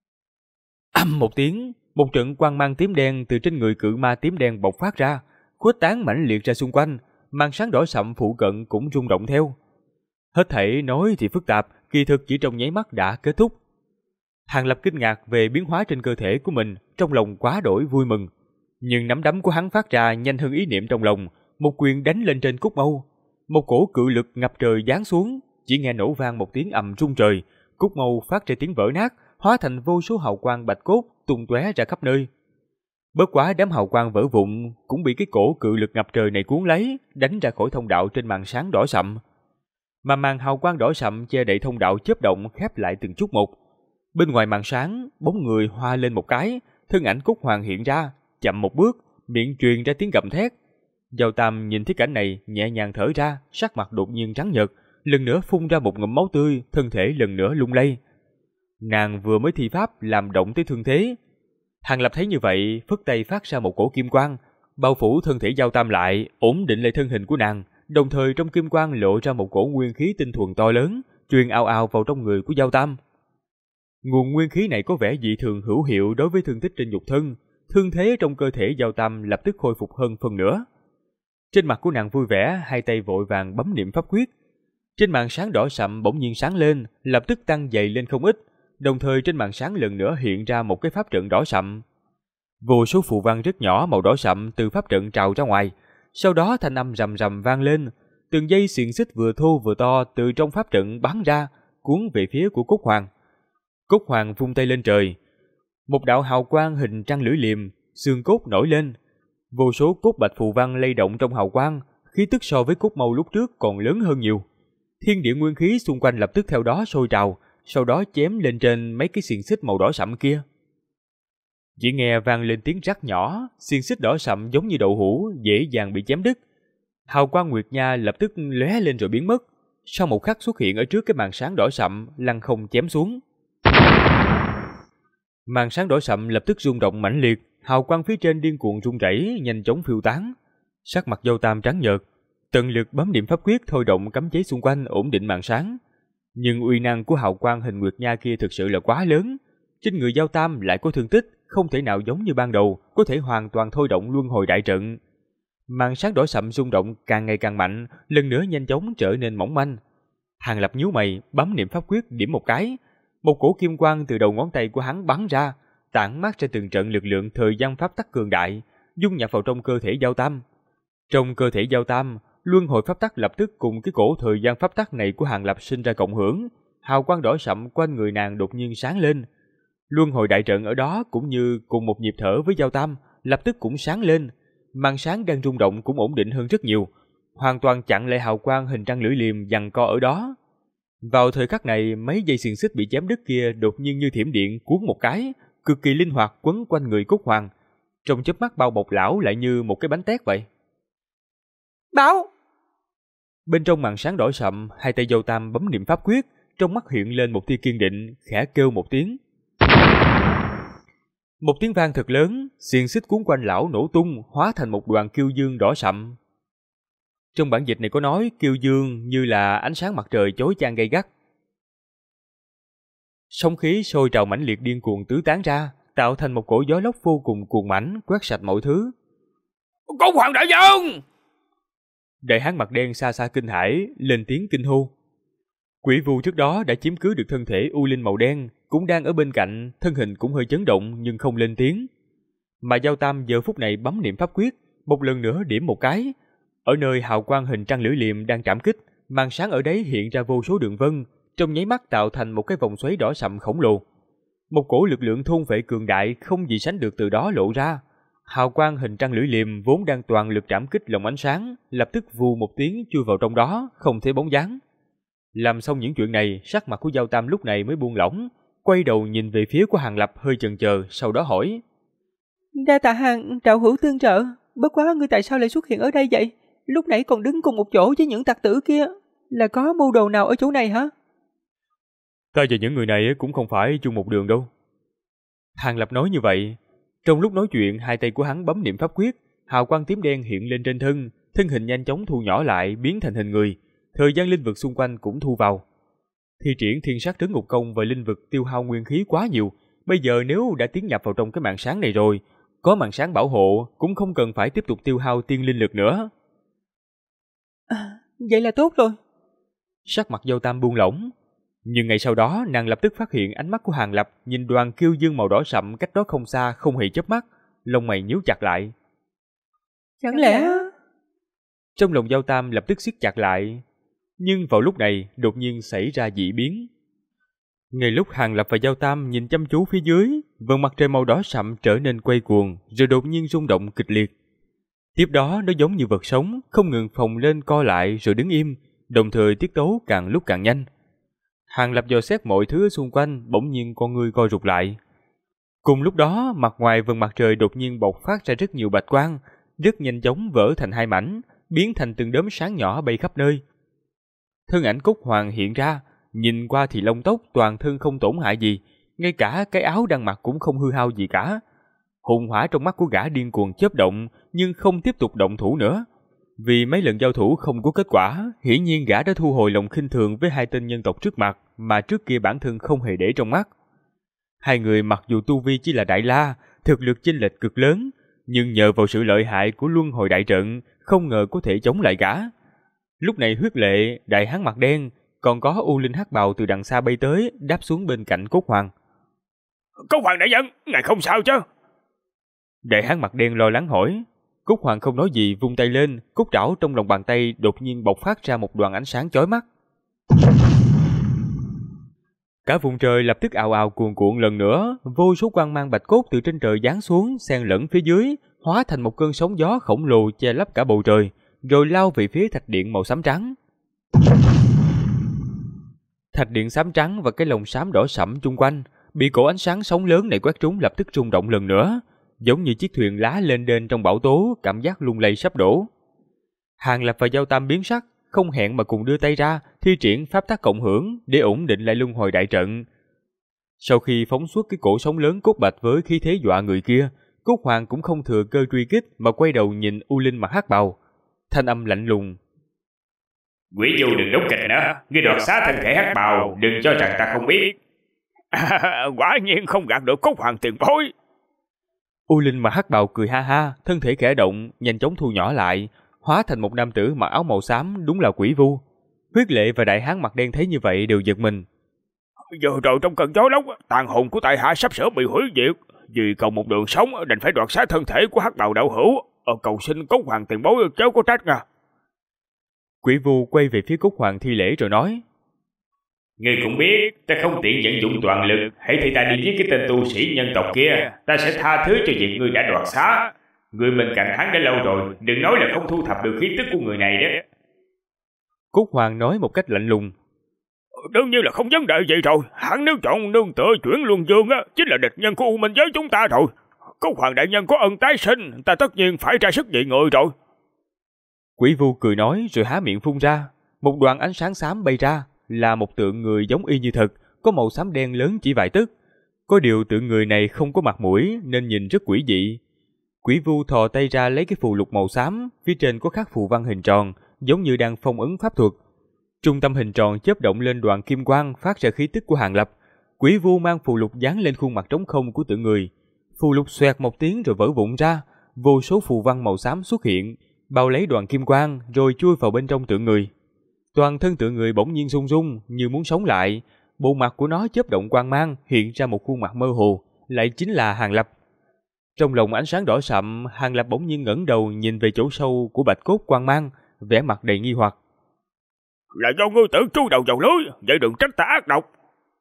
Âm một tiếng, một trận quang mang tím đen từ trên người cự ma tím đen bộc phát ra, khuếch tán mãnh liệt ra xung quanh, màn sáng đỏ sậm phụ cận cũng rung động theo. Hết thảy nói thì phức tạp, kỳ thực chỉ trong nháy mắt đã kết thúc. Hàng Lập kinh ngạc về biến hóa trên cơ thể của mình, trong lòng quá đổi vui mừng. Nhưng nắm đấm của hắn phát ra nhanh hơn ý niệm trong lòng, một quyền đánh lên trên cúc mâu. Một cổ cự lực ngập trời giáng xuống, chỉ nghe nổ vang một tiếng ầm rung trời, cúc mâu phát ra tiếng vỡ nát, hóa thành vô số hào quang bạch cốt tung tóe ra khắp nơi. Bất quá đám hào quang vỡ vụn cũng bị cái cổ cự lực ngập trời này cuốn lấy, đánh ra khỏi thông đạo trên màn sáng đỏ sậm. Mà màn hào quang đỏ sậm che đậy thông đạo chớp động khép lại từng chút một. Bên ngoài màn sáng, bóng người hoa lên một cái, thân ảnh Cúc Hoàng hiện ra, chậm một bước, miệng truyền ra tiếng gầm thét. Giao Tam nhìn thấy cảnh này, nhẹ nhàng thở ra, sắc mặt đột nhiên trắng nhợt, lần nữa phun ra một ngụm máu tươi, thân thể lần nữa lung lay. Nàng vừa mới thi pháp làm động tới thương thế. Hàng Lập thấy như vậy, phất tay phát ra một cổ kim quang, bao phủ thân thể Giao Tam lại, ổn định lại thân hình của nàng, đồng thời trong kim quang lộ ra một cổ nguyên khí tinh thuần to lớn, truyền ào ào vào trong người của Giao Tam. Nguồn nguyên khí này có vẻ dị thường hữu hiệu đối với thương tích trên nhục thân, thương thế trong cơ thể Giao Tam lập tức khôi phục hơn phần nữa. Trên mặt của nàng vui vẻ, hai tay vội vàng bấm niệm pháp quyết. Trên màn sáng đỏ sậm bỗng nhiên sáng lên, lập tức tăng dày lên không ít, đồng thời trên màn sáng lần nữa hiện ra một cái pháp trận đỏ sậm. Vô số phù văn rất nhỏ màu đỏ sậm từ pháp trận trào ra ngoài, sau đó thanh âm rầm rầm vang lên, Từng dây xiềng xích vừa thô vừa to từ trong pháp trận bắn ra, cuốn về phía của Cốt Hoàng. Cốt Hoàng vung tay lên trời. Một đạo hào quang hình trăng lưỡi liềm, xương cốt nổi lên. Vô số cốt bạch phù văn lay động trong hào quang, khí tức so với cốt mâu lúc trước còn lớn hơn nhiều. Thiên địa nguyên khí xung quanh lập tức theo đó sôi trào, sau đó chém lên trên mấy cái xiềng xích màu đỏ sẫm kia. Chỉ nghe vang lên tiếng rắc nhỏ, xiềng xích đỏ sậm giống như đậu hũ dễ dàng bị chém đứt. Hào quang nguyệt nha lập tức lóe lên rồi biến mất, sau một khắc xuất hiện ở trước cái màn sáng đỏ sậm, lăng không chém xuống. Màn sáng đỏ sậm lập tức rung động mãnh liệt, hào quang phía trên điên cuồng rung rẩy, nhanh chóng phiêu tán. Sắc mặt Dâu Tam trắng nhợt, tận lực bấm niệm pháp quyết thôi động cấm chế xung quanh ổn định màn sáng. Nhưng uy năng của hào quang hình nguyệt nha kia thực sự là quá lớn, trên người Dâu Tam lại có thương tích, không thể nào giống như ban đầu có thể hoàn toàn thôi động luân hồi đại trận. Màn sáng đỏ sậm rung động càng ngày càng mạnh, lần nữa nhanh chóng trở nên mỏng manh. Hàng Lập nhíu mày, bấm niệm pháp quyết điểm một cái, một cổ kim quang từ đầu ngón tay của hắn bắn ra, tản mát ra từng trận lực lượng thời gian pháp tắc cường đại, dung nhập vào trong cơ thể Dâu Tam. Trong cơ thể Dâu Tam, luân hồi pháp tắc lập tức cùng cái cổ thời gian pháp tắc này của Hàng Lập sinh ra cộng hưởng, hào quang đỏ sậm quanh người nàng đột nhiên sáng lên. Luân hồi đại trận ở đó cũng như cùng một nhịp thở với Dâu Tam, lập tức cũng sáng lên. Màn sáng đang rung động cũng ổn định hơn rất nhiều, hoàn toàn chặn lại hào quang hình trăng lưỡi liềm giằng co ở đó. Vào thời khắc này, mấy dây xiềng xích bị chém đứt kia đột nhiên như thiểm điện cuốn một cái, cực kỳ linh hoạt quấn quanh người Cốt Hoàng. Trong chớp mắt bao bọc lão lại như một cái bánh tét vậy. Báo! Bên trong màn sáng đỏ sậm, hai tay Dâu Tam bấm niệm pháp quyết, trong mắt hiện lên một tia kiên định, khẽ kêu một tiếng. Một tiếng vang thật lớn, xiềng xích cuốn quanh lão nổ tung, hóa thành một đoàn kiêu dương đỏ sậm. Trong bản dịch này có nói kiêu dương như là ánh sáng mặt trời chói chang gay gắt. Sóng khí sôi trào mãnh liệt điên cuồng tứ tán ra, tạo thành một cổ gió lốc vô cùng cuồng mãnh, quét sạch mọi thứ. Cốt Hoàng đại nhân! Đại hán mặt đen xa xa kinh hãi, lên tiếng kinh hô. Quỷ vu trước đó đã chiếm cứ được thân thể u linh màu đen, cũng đang ở bên cạnh, thân hình cũng hơi chấn động nhưng không lên tiếng. Mà Dâu Tam giờ phút này bấm niệm pháp quyết, một lần nữa điểm một cái. Ở nơi hào quang hình trăng lưỡi liềm đang trảm kích, màn sáng ở đấy hiện ra vô số đường vân, trong nháy mắt tạo thành một cái vòng xoáy đỏ sậm khổng lồ. Một cổ lực lượng thôn phệ cường đại không gì sánh được từ đó lộ ra. Hào quang hình trăng lưỡi liềm vốn đang toàn lực trảm kích lồng ánh sáng, lập tức vù một tiếng chui vào trong đó, không thấy bóng dáng. Làm xong những chuyện này, sắc mặt của Dâu Tam lúc này mới buông lỏng, quay đầu nhìn về phía của Hàng Lập hơi chần chờ, sau đó hỏi. Đa tạ Hàng đạo hữu tương trợ, bất quá ngươi tại sao lại xuất hiện ở đây vậy? Lúc nãy còn đứng cùng một chỗ với những tặc tử kia, là có mưu đồ nào ở chỗ này hả? Ta và những người này cũng không phải chung một đường đâu. Hàng Lập nói như vậy. Trong lúc nói chuyện, hai tay của hắn bấm niệm pháp quyết, hào quang tím đen hiện lên trên thân, thân hình nhanh chóng thu nhỏ lại, biến thành hình người. Thời gian linh vực xung quanh cũng thu vào. Thi triển thiên sát trấn ngục công và linh vực tiêu hao nguyên khí quá nhiều. Bây giờ nếu đã tiến nhập vào trong cái màn sáng này rồi, có màn sáng bảo hộ cũng không cần phải tiếp tục tiêu hao tiên linh lực nữa. Vậy là tốt rồi. Sắc mặt Dâu Tam buông lỏng. Nhưng ngày sau đó nàng lập tức phát hiện ánh mắt của Hàng Lập nhìn đoàn kiêu dương màu đỏ sậm cách đó không xa, không hề chớp mắt, lông mày nhíu chặt lại. Chẳng lẽ... Trong lòng Dâu Tam lập tức siết chặt lại. Nhưng vào lúc này đột nhiên xảy ra dị biến. Ngay lúc Hàng Lập và Dâu Tam nhìn chăm chú phía dưới, vầng mặt trời màu đỏ sậm trở nên quay cuồng, rồi đột nhiên rung động kịch liệt. Tiếp đó nó giống như vật sống, không ngừng phồng lên co lại rồi đứng im, đồng thời tiết tấu càng lúc càng nhanh. Hàng Lập dò xét mọi thứ xung quanh, bỗng nhiên con ngươi co rụt lại. Cùng lúc đó, mặt ngoài vầng mặt trời đột nhiên bộc phát ra rất nhiều bạch quang, rất nhanh chóng vỡ thành hai mảnh, biến thành từng đốm sáng nhỏ bay khắp nơi. Thân ảnh Cốt Hoàng hiện ra, nhìn qua thì lông tóc toàn thân không tổn hại gì, ngay cả cái áo đang mặc cũng không hư hao gì cả. Hùng hỏa trong mắt của gã điên cuồng chớp động, nhưng không tiếp tục động thủ nữa. Vì mấy lần giao thủ không có kết quả, hiển nhiên gã đã thu hồi lòng khinh thường với hai tên nhân tộc trước mặt mà trước kia bản thân không hề để trong mắt. Hai người mặc dù tu vi chỉ là đại la, thực lực chênh lệch cực lớn, nhưng nhờ vào sự lợi hại của luân hồi đại trận, không ngờ có thể chống lại gã. Lúc này Huyết Lệ, đại hán mặt đen, còn có U Linh hắc bào từ đằng xa bay tới, đáp xuống bên cạnh Cốt Hoàng. Cốt Hoàng đại nhân, ngài không sao chứ? Đại hán mặt đen lo lắng hỏi. Cúc Hoàng không nói gì, vung tay lên, cúc trảo trong lòng bàn tay đột nhiên bộc phát ra một đoàn ánh sáng chói mắt. Cả vùng trời lập tức ào ào cuồn cuộn lần nữa, vô số quang mang bạch cốt từ trên trời giáng xuống, xen lẫn phía dưới, hóa thành một cơn sóng gió khổng lồ che lấp cả bầu trời, rồi lao về phía thạch điện màu xám trắng. Thạch điện xám trắng và cái lồng xám đỏ sẫm chung quanh, bị cổ ánh sáng sóng lớn này quét trúng lập tức rung động lần nữa, giống như chiếc thuyền lá lên đên trong bão tố, cảm giác lung lay sắp đổ. Hàng Lập và Giao Tam biến sắc, không hẹn mà cùng đưa tay ra, thi triển pháp tắc cộng hưởng để ổn định lại luân hồi đại trận. Sau khi phóng xuất cái cổ sóng lớn cốt bạch với khí thế dọa người kia, Cốt Hoàng cũng không thừa cơ truy kích mà quay đầu nhìn U Linh mặc hắc bào, thanh âm lạnh lùng: Quỷ Du đừng đúc kịch nữa, ngươi đoạt xá thân thể hắc bào, đừng cho rằng ta không biết. Quả nhiên không gạt được Cốt Hoàng tiền bối. U Linh mặc hắc bào cười ha ha, thân thể khẽ động, nhanh chóng thu nhỏ lại, hóa thành một nam tử mặc áo màu xám, đúng là Quỷ Vu. Huyết Lệ và Đại Hán mặt đen thấy như vậy đều giật mình. Giờ rồi trong cơn gió lốc, tàn hồn của tại hạ sắp sửa bị hủy diệt, vì cầu một đường sống đành phải đoạt xá thân thể của hắc bào đạo hữu. Cầu xin Cốt Hoàng tiền bối chớ có trách nha. Quỷ Vu quay về phía Cốt Hoàng thi lễ rồi nói: Ngươi cũng biết ta không tiện vận dụng toàn lực, hãy thay ta đi giết cái tên tu sĩ nhân tộc kia, ta sẽ tha thứ cho việc ngươi đã đoạt xá. Người mình cạnh hắn đã lâu rồi, đừng nói là không thu thập được khí tức của người này đấy. Cốt Hoàng nói một cách lạnh lùng: Đương nhiên là không vấn đề gì rồi, hắn nếu chọn nương tựa chuyển luân dương á, chính là địch nhân của U Minh giới chúng ta rồi. Cốt Hoàng đại nhân có ân tái sinh, ta tất nhiên phải ra sức vì người rồi. Quỷ Vu cười nói rồi há miệng phun ra, một đoàn ánh sáng xám bay ra, là một tượng người giống y như thật, có màu xám đen lớn chỉ vài tấc. Có điều tượng người này không có mặt mũi nên nhìn rất quỷ dị. Quỷ Vu thò tay ra lấy cái phù lục màu xám, phía trên có khắc phù văn hình tròn, giống như đang phong ấn pháp thuật. Trung tâm hình tròn chớp động lên đoàn kim quang phát ra khí tức của Hàng Lập. Quỷ Vu mang phù lục dán lên khuôn mặt trống không của tượng người. Phù lục xoẹt một tiếng rồi vỡ vụn ra, vô số phù văn màu xám xuất hiện, bao lấy đoàn kim quang rồi chui vào bên trong tượng người. Toàn thân tượng người bỗng nhiên rung rung như muốn sống lại, bộ mặt của nó chớp động quang mang, hiện ra một khuôn mặt mơ hồ, lại chính là Hàng Lập. Trong lồng ánh sáng đỏ sậm, Hàng Lập bỗng nhiên ngẩng đầu nhìn về chỗ sâu của bạch cốt quang mang, vẻ mặt đầy nghi hoặc. Là do ngươi tự chui đầu vào lưới, vậy đừng trách ta ác độc.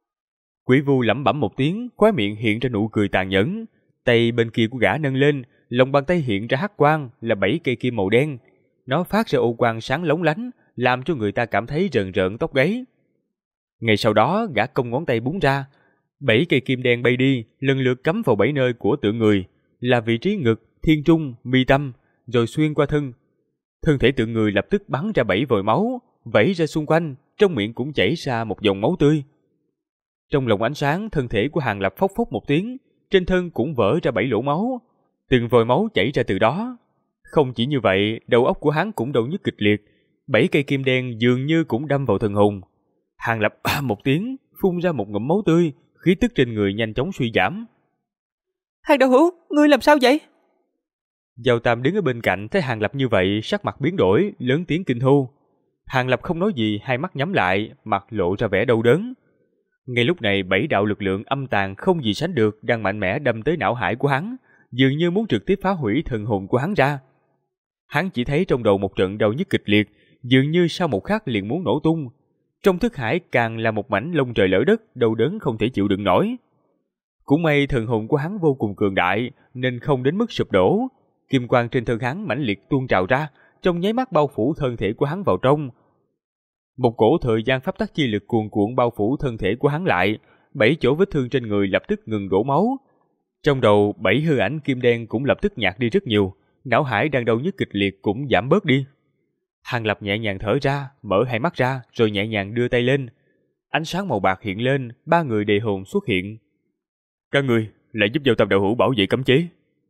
Quỷ Vu lẩm bẩm một tiếng, khóe miệng hiện ra nụ cười tàn nhẫn. Tay bên kia của gã nâng lên, lòng bàn tay hiện ra hắc quang, là 7 cây kim màu đen. Nó phát ra ô quang sáng lóng lánh, làm cho người ta cảm thấy rợn rợn tóc gáy. Ngay sau đó, gã cong ngón tay búng ra, 7 cây kim đen bay đi, lần lượt cắm vào 7 nơi của tượng người, là vị trí ngực, thiên trung, mi tâm, rồi xuyên qua thân. Thân thể tượng người lập tức bắn ra 7 vòi máu, vẩy ra xung quanh, trong miệng cũng chảy ra một dòng máu tươi. Trong lồng ánh sáng, thân thể của Hàng Lập phốc phốc một tiếng, trên thân cũng vỡ ra 7 lỗ máu, từng vòi máu chảy ra từ đó. Không chỉ như vậy, đầu óc của hắn cũng đau nhức kịch liệt, 7 cây kim đen dường như cũng đâm vào thần hồn. Hàng Lập một tiếng, phun ra một ngụm máu tươi, khí tức trên người nhanh chóng suy giảm. Hàng đạo hữu, ngươi làm sao vậy? Giao Tam đứng ở bên cạnh thấy Hàng Lập như vậy, sắc mặt biến đổi, lớn tiếng kinh hô. Hàng Lập không nói gì, hai mắt nhắm lại, mặt lộ ra vẻ đau đớn. Ngay lúc này 7 đạo lực lượng âm tàn không gì sánh được đang mạnh mẽ đâm tới não hải của hắn, dường như muốn trực tiếp phá hủy thần hồn của hắn ra. Hắn chỉ thấy trong đầu một trận đau nhức kịch liệt, dường như sau một khắc liền muốn nổ tung. Trong thức hải càng là một mảnh lông trời lở đất, đau đớn không thể chịu đựng nổi. Cũng may thần hồn của hắn vô cùng cường đại nên không đến mức sụp đổ. Kim quang trên thân hắn mãnh liệt tuôn trào ra, trong nháy mắt bao phủ thân thể của hắn vào trong. Một cổ thời gian pháp tắc chi lực cuồn cuộn bao phủ thân thể của hắn lại, 7 chỗ vết thương trên người lập tức ngừng đổ máu. Trong đầu 7 hư ảnh kim đen cũng lập tức nhạt đi rất nhiều, não hải đang đau nhức kịch liệt cũng giảm bớt đi. Hàng Lập nhẹ nhàng thở ra, mở hai mắt ra rồi nhẹ nhàng đưa tay lên. Ánh sáng màu bạc hiện lên, 3 người đề hồn xuất hiện. Các người lại giúp Giao Tam đạo hữu bảo vệ cấm chế.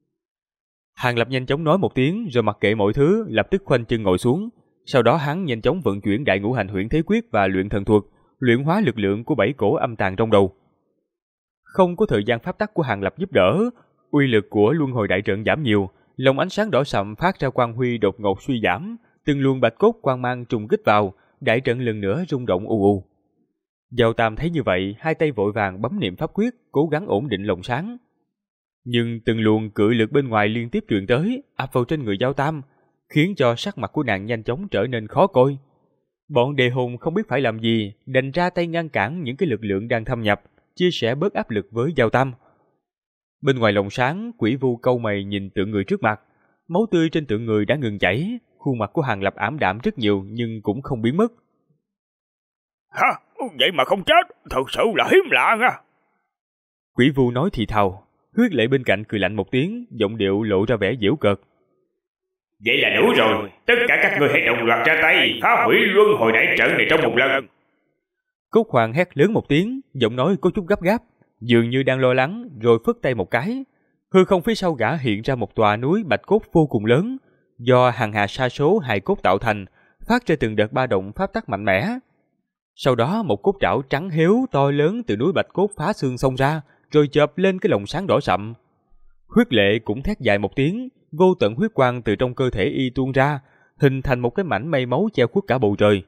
Hàng Lập nhanh chóng nói một tiếng rồi mặc kệ mọi thứ, lập tức khoanh chân ngồi xuống. Sau đó hắn nhanh chóng vận chuyển đại ngũ hành huyễn thế quyết và luyện thần thuật, luyện hóa lực lượng của 7 cổ âm tàn trong đầu. Không có thời gian pháp tắc của Hàng Lập giúp đỡ, uy lực của luân hồi đại trận giảm nhiều, lồng ánh sáng đỏ sậm phát ra quang huy đột ngột suy giảm, từng luồng bạch cốt quang mang trùng kích vào, đại trận lần nữa rung động ù ù. Giao Tam thấy như vậy, hai tay vội vàng bấm niệm pháp quyết, cố gắng ổn định lồng sáng. Nhưng từng luồng cự lực bên ngoài liên tiếp truyền tới, ập vào trên người Giao Tam, khiến cho sắc mặt của nàng nhanh chóng trở nên khó coi. Bọn đề hồn không biết phải làm gì, đành ra tay ngăn cản những cái lực lượng đang thâm nhập, chia sẻ bớt áp lực với Giao Tam. Bên ngoài lồng sáng, Quỷ Vu cau mày nhìn tượng người trước mặt, máu tươi trên tượng người đã ngừng chảy, khuôn mặt của Hàng Lập ảm đạm rất nhiều nhưng cũng không biến mất. Hả? Vậy mà không chết, thật sự là hiếm lạ nha. Quỷ Vu nói thì thào, Huyết Lệ bên cạnh cười lạnh một tiếng, giọng điệu lộ ra vẻ giễu cợt. Vậy là đủ rồi, tất cả các người hãy đồng loạt ra tay, phá hủy luân hồi đại trận này trong một lần. Cốt Hoàng hét lớn một tiếng, giọng nói có chút gấp gáp, dường như đang lo lắng, rồi phất tay một cái. Hư không phía sau gã hiện ra một tòa núi bạch cốt vô cùng lớn, do hàng hà sa số hài cốt tạo thành, phát ra từng đợt ba động pháp tắc mạnh mẽ. Sau đó một cốt trảo trắng héo to lớn từ núi bạch cốt phá xương xông ra, rồi chộp lên cái lồng sáng đỏ sậm. Huyết Lệ cũng thét dài một tiếng, vô tận huyết quang từ trong cơ thể y tuôn ra, hình thành một cái mảnh mây máu che khuất cả bầu trời.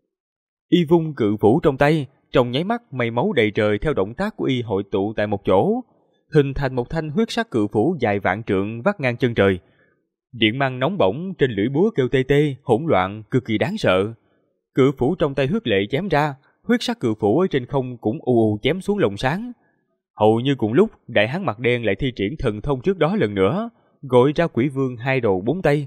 Y vung cự phủ trong tay, trong nháy mắt mây máu đầy trời theo động tác của y hội tụ tại một chỗ, hình thành một thanh huyết sắc cự phủ dài vạn trượng vắt ngang chân trời. Điện mang nóng bỏng trên lưỡi búa kêu tê tê, hỗn loạn, cực kỳ đáng sợ. Cự phủ trong tay Huyết Lệ chém ra, huyết sắc cự phủ ở trên không cũng ù ù chém xuống lồng sáng. Hầu như cùng lúc, đại hán mặt đen lại thi triển thần thông trước đó lần nữa, gọi ra Quỷ Vương hai đầu bốn tay.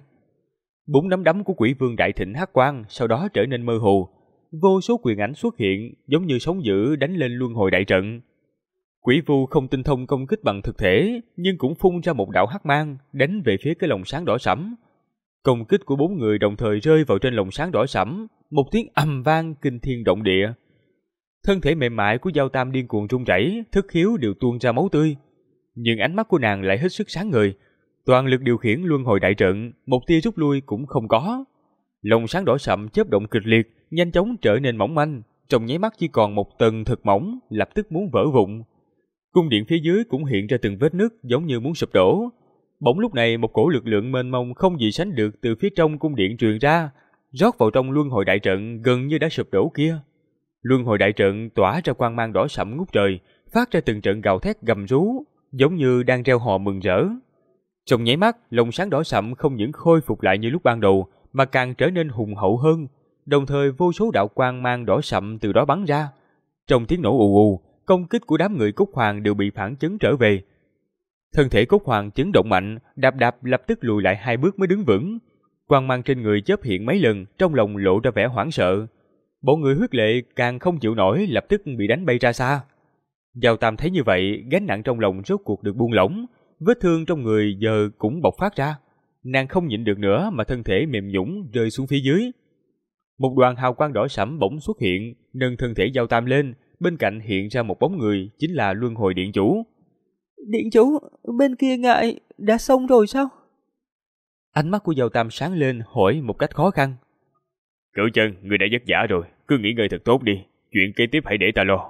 Bốn nắm đấm của Quỷ Vương đại thịnh hắc quang, sau đó trở nên mơ hồ. Vô số quyền ảnh xuất hiện, giống như sóng dữ đánh lên luân hồi đại trận. Quỷ Vu không tinh thông công kích bằng thực thể, nhưng cũng phun ra một đạo hắc mang, đánh về phía cái lồng sáng đỏ sẫm. Công kích của bốn người đồng thời rơi vào trên lồng sáng đỏ sẫm, một tiếng ầm vang kinh thiên động địa. Thân thể mềm mại của Giao Tam điên cuồng run rẩy, thất khiếu đều tuôn ra máu tươi. Nhưng ánh mắt của nàng lại hết sức sáng ngời, toàn lực điều khiển luân hồi đại trận, một tia rút lui cũng không có. Lồng sáng đỏ sậm chớp động kịch liệt, nhanh chóng trở nên mỏng manh, trong nháy mắt chỉ còn một tầng thật mỏng, lập tức muốn vỡ vụn. Cung điện phía dưới cũng hiện ra từng vết nứt giống như muốn sụp đổ. Bỗng lúc này một cổ lực lượng mênh mông không gì sánh được từ phía trong cung điện truyền ra, rót vào trong luân hồi đại trận gần như đã sụp đổ kia. Luân hồi đại trận tỏa ra quang mang đỏ sẫm ngút trời, phát ra từng trận gào thét gầm rú, giống như đang reo hò mừng rỡ. Trong nháy mắt, lồng sáng đỏ sẫm không những khôi phục lại như lúc ban đầu, mà càng trở nên hùng hậu hơn, đồng thời vô số đạo quang mang đỏ sậm từ đó bắn ra. Trong tiếng nổ ù ù, công kích của đám người Cốt Hoàng đều bị phản chấn trở về. Thân thể Cốt Hoàng chấn động mạnh, đạp đạp lập tức lùi lại 2 bước mới đứng vững. Quang mang trên người chớp hiện mấy lần, trong lòng lộ ra vẻ hoảng sợ. Bọn người Huyết Lệ càng không chịu nổi, lập tức bị đánh bay ra xa. Giao Tam thấy như vậy, gánh nặng trong lòng rốt cuộc được buông lỏng, vết thương trong người giờ cũng bộc phát ra. Nàng không nhịn được nữa mà thân thể mềm nhũn rơi xuống phía dưới. Một đoàn hào quang đỏ sẫm bỗng xuất hiện, nâng thân thể Giao Tam lên, bên cạnh hiện ra một bóng người, chính là Luân Hồi Điện Chủ. Điện Chủ, bên kia ngài đã xong rồi sao? Ánh mắt của Giao Tam sáng lên, hỏi một cách khó khăn. Cửu Chân, người đã vất vả rồi, cứ nghỉ ngơi thật tốt đi, chuyện kế tiếp hãy để ta lo.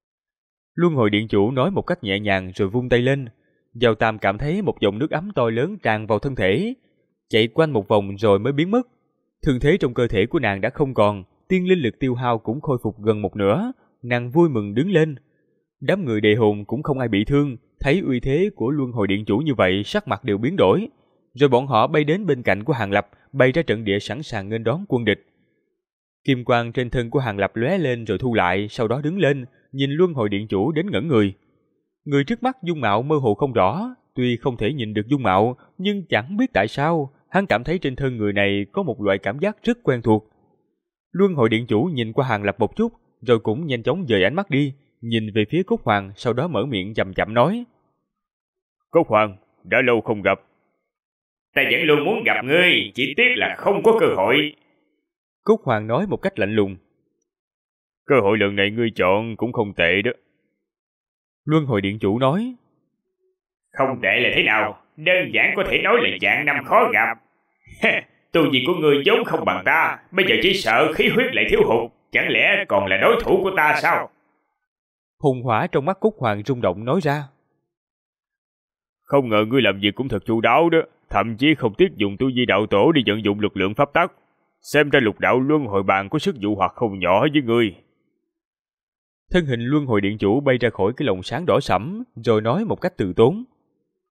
Luân Hồi Điện Chủ nói một cách nhẹ nhàng rồi vung tay lên. Giao Tam cảm thấy một dòng nước ấm to lớn tràn vào thân thể, chạy quanh một vòng rồi mới biến mất. Thương thế trong cơ thể của nàng đã không còn, tiên linh lực tiêu hao cũng khôi phục gần một nửa, nàng vui mừng đứng lên. Đám người đề hồn cũng không ai bị thương, thấy uy thế của Luân Hồi Điện Chủ như vậy sắc mặt đều biến đổi. Rồi bọn họ bay đến bên cạnh của Hàng Lập, bày ra trận địa sẵn sàng nghênh đón quân địch. Kim quang trên thân của Hàng Lập lóe lên rồi thu lại, sau đó đứng lên, nhìn Luân Hồi Điện Chủ đến ngẩn người. Người trước mắt dung mạo mơ hồ không rõ, tuy không thể nhìn được dung mạo, nhưng chẳng biết tại sao, hắn cảm thấy trên thân người này có một loại cảm giác rất quen thuộc. Luân Hồi Điện Chủ nhìn qua Hàng Lập một chút, rồi cũng nhanh chóng dời ánh mắt đi, nhìn về phía Cốt Hoàng, sau đó mở miệng chậm chậm nói. Cốt Hoàng, đã lâu không gặp. Ta vẫn luôn muốn gặp ngươi, chỉ tiếc là không có cơ hội. Cốt Hoàng nói một cách lạnh lùng. Cơ hội lần này ngươi chọn cũng không tệ đó. Luân Hồi Điện Chủ nói. Không tệ là thế nào? Đơn giản có thể nói là dạng năm khó gặp. Tu vi của ngươi vốn không bằng ta, bây giờ chỉ sợ khí huyết lại thiếu hụt, chẳng lẽ còn là đối thủ của ta sao? Hùng hỏa trong mắt Cốt Hoàng rung động nói ra. Không ngờ ngươi làm việc cũng thật chu đáo đó, thậm chí không tiếc dùng tu vi đạo tổ để vận dụng lực lượng pháp tắc. Xem ra lục đạo luân hồi bàn có sức dụ hoặc không nhỏ với ngươi. Thân hình Luân Hồi Điện Chủ bay ra khỏi cái lồng sáng đỏ sẫm, rồi nói một cách từ tốn.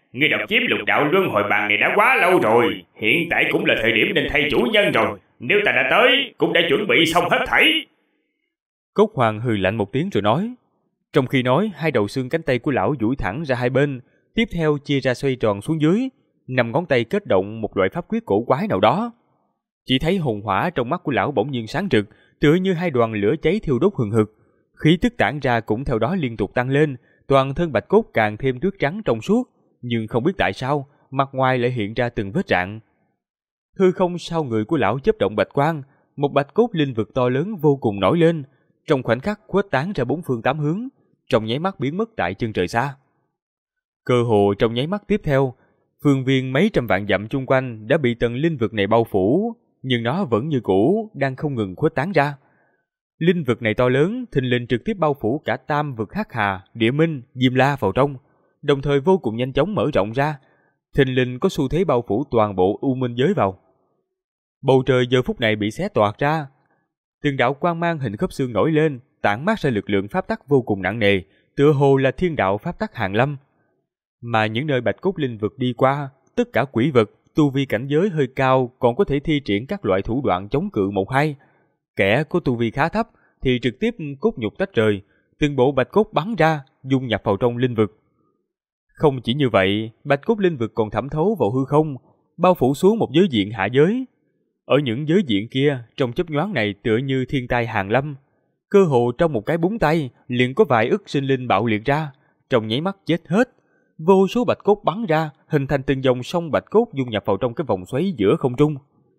Ngươi độc chiếm lục đạo luân hồi bàn này đã quá lâu rồi. Hiện tại cũng là thời điểm nên thay chủ nhân rồi. Nếu ta đã tới, cũng đã chuẩn bị xong hết thảy. Cốt Hoàng hừ lạnh một tiếng rồi nói. Trong khi nói, hai đầu xương cánh tay của lão duỗi thẳng ra hai bên, tiếp theo chia ra xoay tròn xuống dưới, 5 ngón tay kết động một loại pháp quyết cổ quái nào đó. Chỉ thấy hồn hỏa trong mắt của lão bỗng nhiên sáng rực, tựa như hai đoàn lửa cháy thiêu đốt hừng hực. Khí tức tản ra cũng theo đó liên tục tăng lên, toàn thân bạch cốt càng thêm tuyết trắng trong suốt, nhưng không biết tại sao, mặt ngoài lại hiện ra từng vết rạn. Hư không sau người của lão chớp động bạch quang, một bạch cốt linh vực to lớn vô cùng nổi lên, trong khoảnh khắc khuếch tán ra bốn phương tám hướng, trong nháy mắt biến mất tại chân trời xa. Cơ hồ trong nháy mắt tiếp theo, phương viên mấy trăm vạn dặm chung quanh đã bị tầng linh vực này bao phủ, nhưng nó vẫn như cũ, đang không ngừng khuếch tán ra. Linh vực này to lớn, thình lình trực tiếp bao phủ cả tam vực Hắc Hà, Địa Minh, Diêm La vào trong, đồng thời vô cùng nhanh chóng mở rộng ra, thình lình có xu thế bao phủ toàn bộ U Minh giới vào. Bầu trời giờ phút này bị xé toạc ra, từng đạo quang mang hình khớp xương nổi lên, tản mát ra lực lượng pháp tắc vô cùng nặng nề, tựa hồ là thiên đạo pháp tắc hàn lâm. Mà những nơi bạch cốt linh vực đi qua, tất cả quỷ vật, tu vi cảnh giới hơi cao còn có thể thi triển các loại thủ đoạn chống cự một hai. Kẻ có tu vi khá thấp thì trực tiếp cốt nhục tách rời, từng bộ bạch cốt bắn ra, dung nhập vào trong linh vực. Không chỉ như vậy, bạch cốt linh vực còn thẩm thấu vào hư không, bao phủ xuống một giới diện hạ giới. Ở những giới diện kia, trong chớp nhoáng này tựa như thiên tai hàn lâm, cơ hồ trong một cái búng tay liền có vài ức sinh linh bạo liệt ra, trong nháy mắt chết hết. Vô số bạch cốt bắn ra, hình thành từng dòng sông bạch cốt dung nhập vào trong cái vòng xoáy giữa không trung.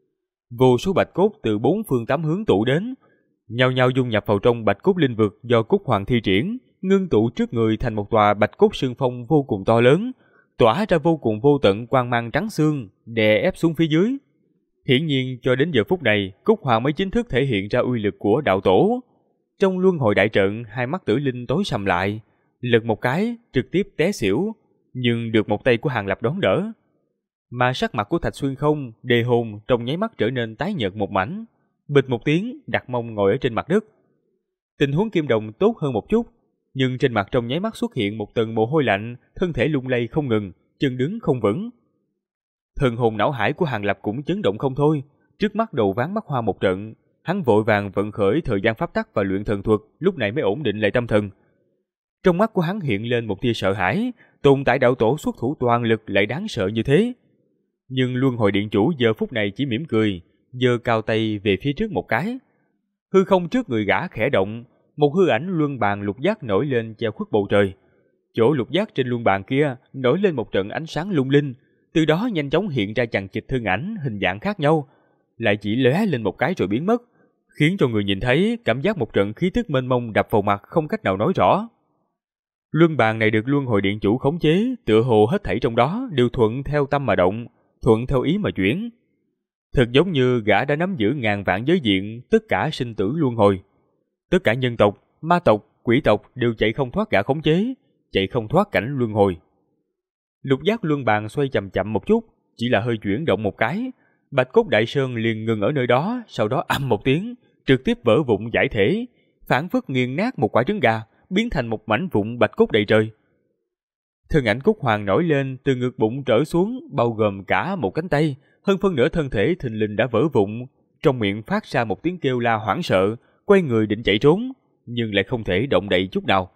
Vô số bạch cốt từ bốn phương tám hướng tụ đến, nhao nhao dung nhập vào trong bạch cốt linh vực do Cốt Hoàng thi triển, ngưng tụ trước người thành một tòa bạch cốt sương phong vô cùng to lớn, tỏa ra vô cùng vô tận quang mang trắng xương, đè ép xuống phía dưới. Hiển nhiên cho đến giờ phút này, Cốt Hoàng mới chính thức thể hiện ra uy lực của đạo tổ. Trong luân hồi đại trận, hai mắt Tử Linh tối sầm lại, lật một cái, trực tiếp té xỉu, nhưng được một tay của Hàng Lập đón đỡ. Mà sắc mặt của Thạch Xuyên Không, Đề Hồn trong nháy mắt trở nên tái nhợt một mảnh, bịch một tiếng đặt mông ngồi ở trên mặt đất. Tình huống Kim Đồng tốt hơn một chút, nhưng trên mặt trong nháy mắt xuất hiện một tầng mồ hôi lạnh, thân thể lung lay không ngừng, chân đứng không vững. Thần hồn não hải của Hàng Lập cũng chấn động không thôi, trước mắt đầu ván mắt hoa một trận, hắn vội vàng vận khởi thời gian pháp tắc và luyện thần thuật, lúc này mới ổn định lại tâm thần. Trong mắt của hắn hiện lên một tia sợ hãi, tồn tại đạo tổ xuất thủ toàn lực lại đáng sợ như thế. Nhưng luân hồi điện chủ giờ phút này chỉ mỉm cười, giơ cao tay về phía trước một cái. Hư không trước người gã khẽ động, một hư ảnh luân bàn lục giác nổi lên che khuất bầu trời. Chỗ lục giác trên luân bàn kia nổi lên một trận ánh sáng lung linh, từ đó nhanh chóng hiện ra chằng chịt thân ảnh hình dạng khác nhau, lại chỉ lóe lên một cái rồi biến mất, khiến cho người nhìn thấy cảm giác một trận khí tức mênh mông đập vào mặt không cách nào nói rõ. Luân bàn này được luân hồi điện chủ khống chế, tựa hồ hết thảy trong đó đều thuận theo tâm mà động, thuận theo ý mà chuyển. Thật giống như gã đã nắm giữ ngàn vạn giới diện, tất cả sinh tử luân hồi. Tất cả nhân tộc, ma tộc, quỷ tộc đều chạy không thoát gã khống chế, chạy không thoát cảnh luân hồi. Lục giác luân bàn xoay chậm chậm một chút, chỉ là hơi chuyển động một cái, bạch cốt đại sơn liền ngừng ở nơi đó, sau đó ầm một tiếng, trực tiếp vỡ vụn giải thể, phảng phất nghiền nát một quả trứng gà, biến thành một mảnh vụn bạch cốt đầy trời. Thân ảnh Cốt Hoàng nổi lên từ ngực bụng trở xuống, bao gồm cả một cánh tay, hơn phân nửa thân thể thình lình đã vỡ vụn, trong miệng phát ra một tiếng kêu la hoảng sợ, quay người định chạy trốn, nhưng lại không thể động đậy chút nào.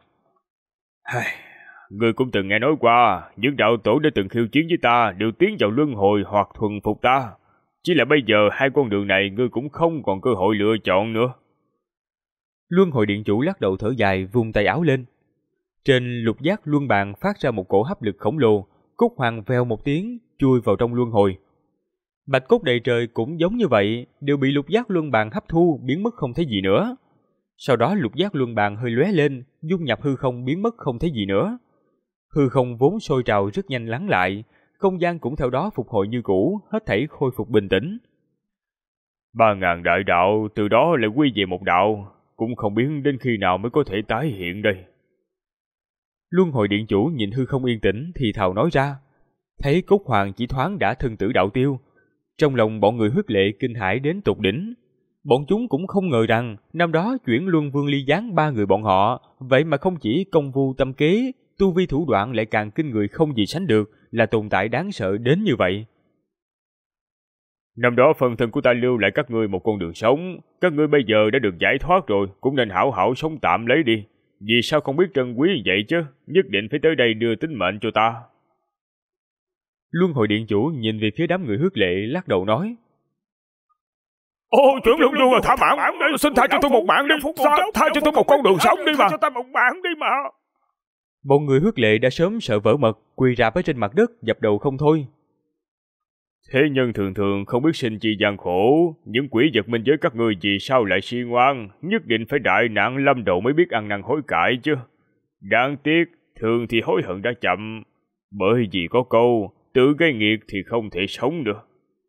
Ngươi cũng từng nghe nói qua, những đạo tổ đã từng khiêu chiến với ta đều tiến vào luân hồi hoặc thuần phục ta. Chỉ là bây giờ hai con đường này ngươi cũng không còn cơ hội lựa chọn nữa. Luân hồi điện chủ lắc đầu thở dài, vung tay áo lên. Trên lục giác luân bàn phát ra một cổ hấp lực khổng lồ, Cốt Hoàng vèo một tiếng chui vào trong luân hồi. Bạch cốt đầy trời cũng giống như vậy, đều bị lục giác luân bàn hấp thu biến mất không thấy gì nữa. Sau đó lục giác luân bàn hơi lóe lên, dung nhập hư không biến mất không thấy gì nữa. Hư không vốn sôi trào rất nhanh lắng lại, không gian cũng theo đó phục hồi như cũ, hết thảy khôi phục bình tĩnh. 3000 đại đạo từ đó lại quy về một đạo, cũng không biết đến khi nào mới có thể tái hiện đây. Luân hồi điện chủ nhìn hư không yên tĩnh thì thào nói ra, thấy Cốt Hoàng chỉ thoáng đã thân tử đạo tiêu, trong lòng bọn người huyết lệ kinh hãi đến tột đỉnh. Bọn chúng cũng không ngờ rằng năm đó chuyển Luân Vương ly giáng 3 người bọn họ, vậy mà không chỉ công phu tâm kế, tu vi thủ đoạn lại càng kinh người không gì sánh được, là tồn tại đáng sợ đến như vậy. Năm đó phần thân của ta lưu lại các ngươi một con đường sống, các ngươi bây giờ đã được giải thoát rồi, cũng nên hảo hảo sống tạm lấy đi. Vì sao không biết trân quý vậy chứ, nhất định phải tới đây đưa tính mệnh cho ta. Luân hồi điện chủ nhìn về phía đám người huyết lệ, lắc đầu nói: Ô, trưởng luận luôn rồi, thả mạng, xin tha cho tôi một mạng đi, tha cho tôi một con đường sống đi mà. Bọn người huyết lệ đã sớm sợ vỡ mật, quỳ rạp ở trên mặt đất, dập đầu không thôi. Thế nhân thường thường không biết sinh chi gian khổ, những quỷ vật minh giới các ngươi vì sao lại si ngoan, nhất định phải đại nạn lâm đầu mới biết ăn năn hối cải chứ. Đáng tiếc, thường thì hối hận đã chậm, bởi vì có câu, tự gây nghiệt thì không thể sống được.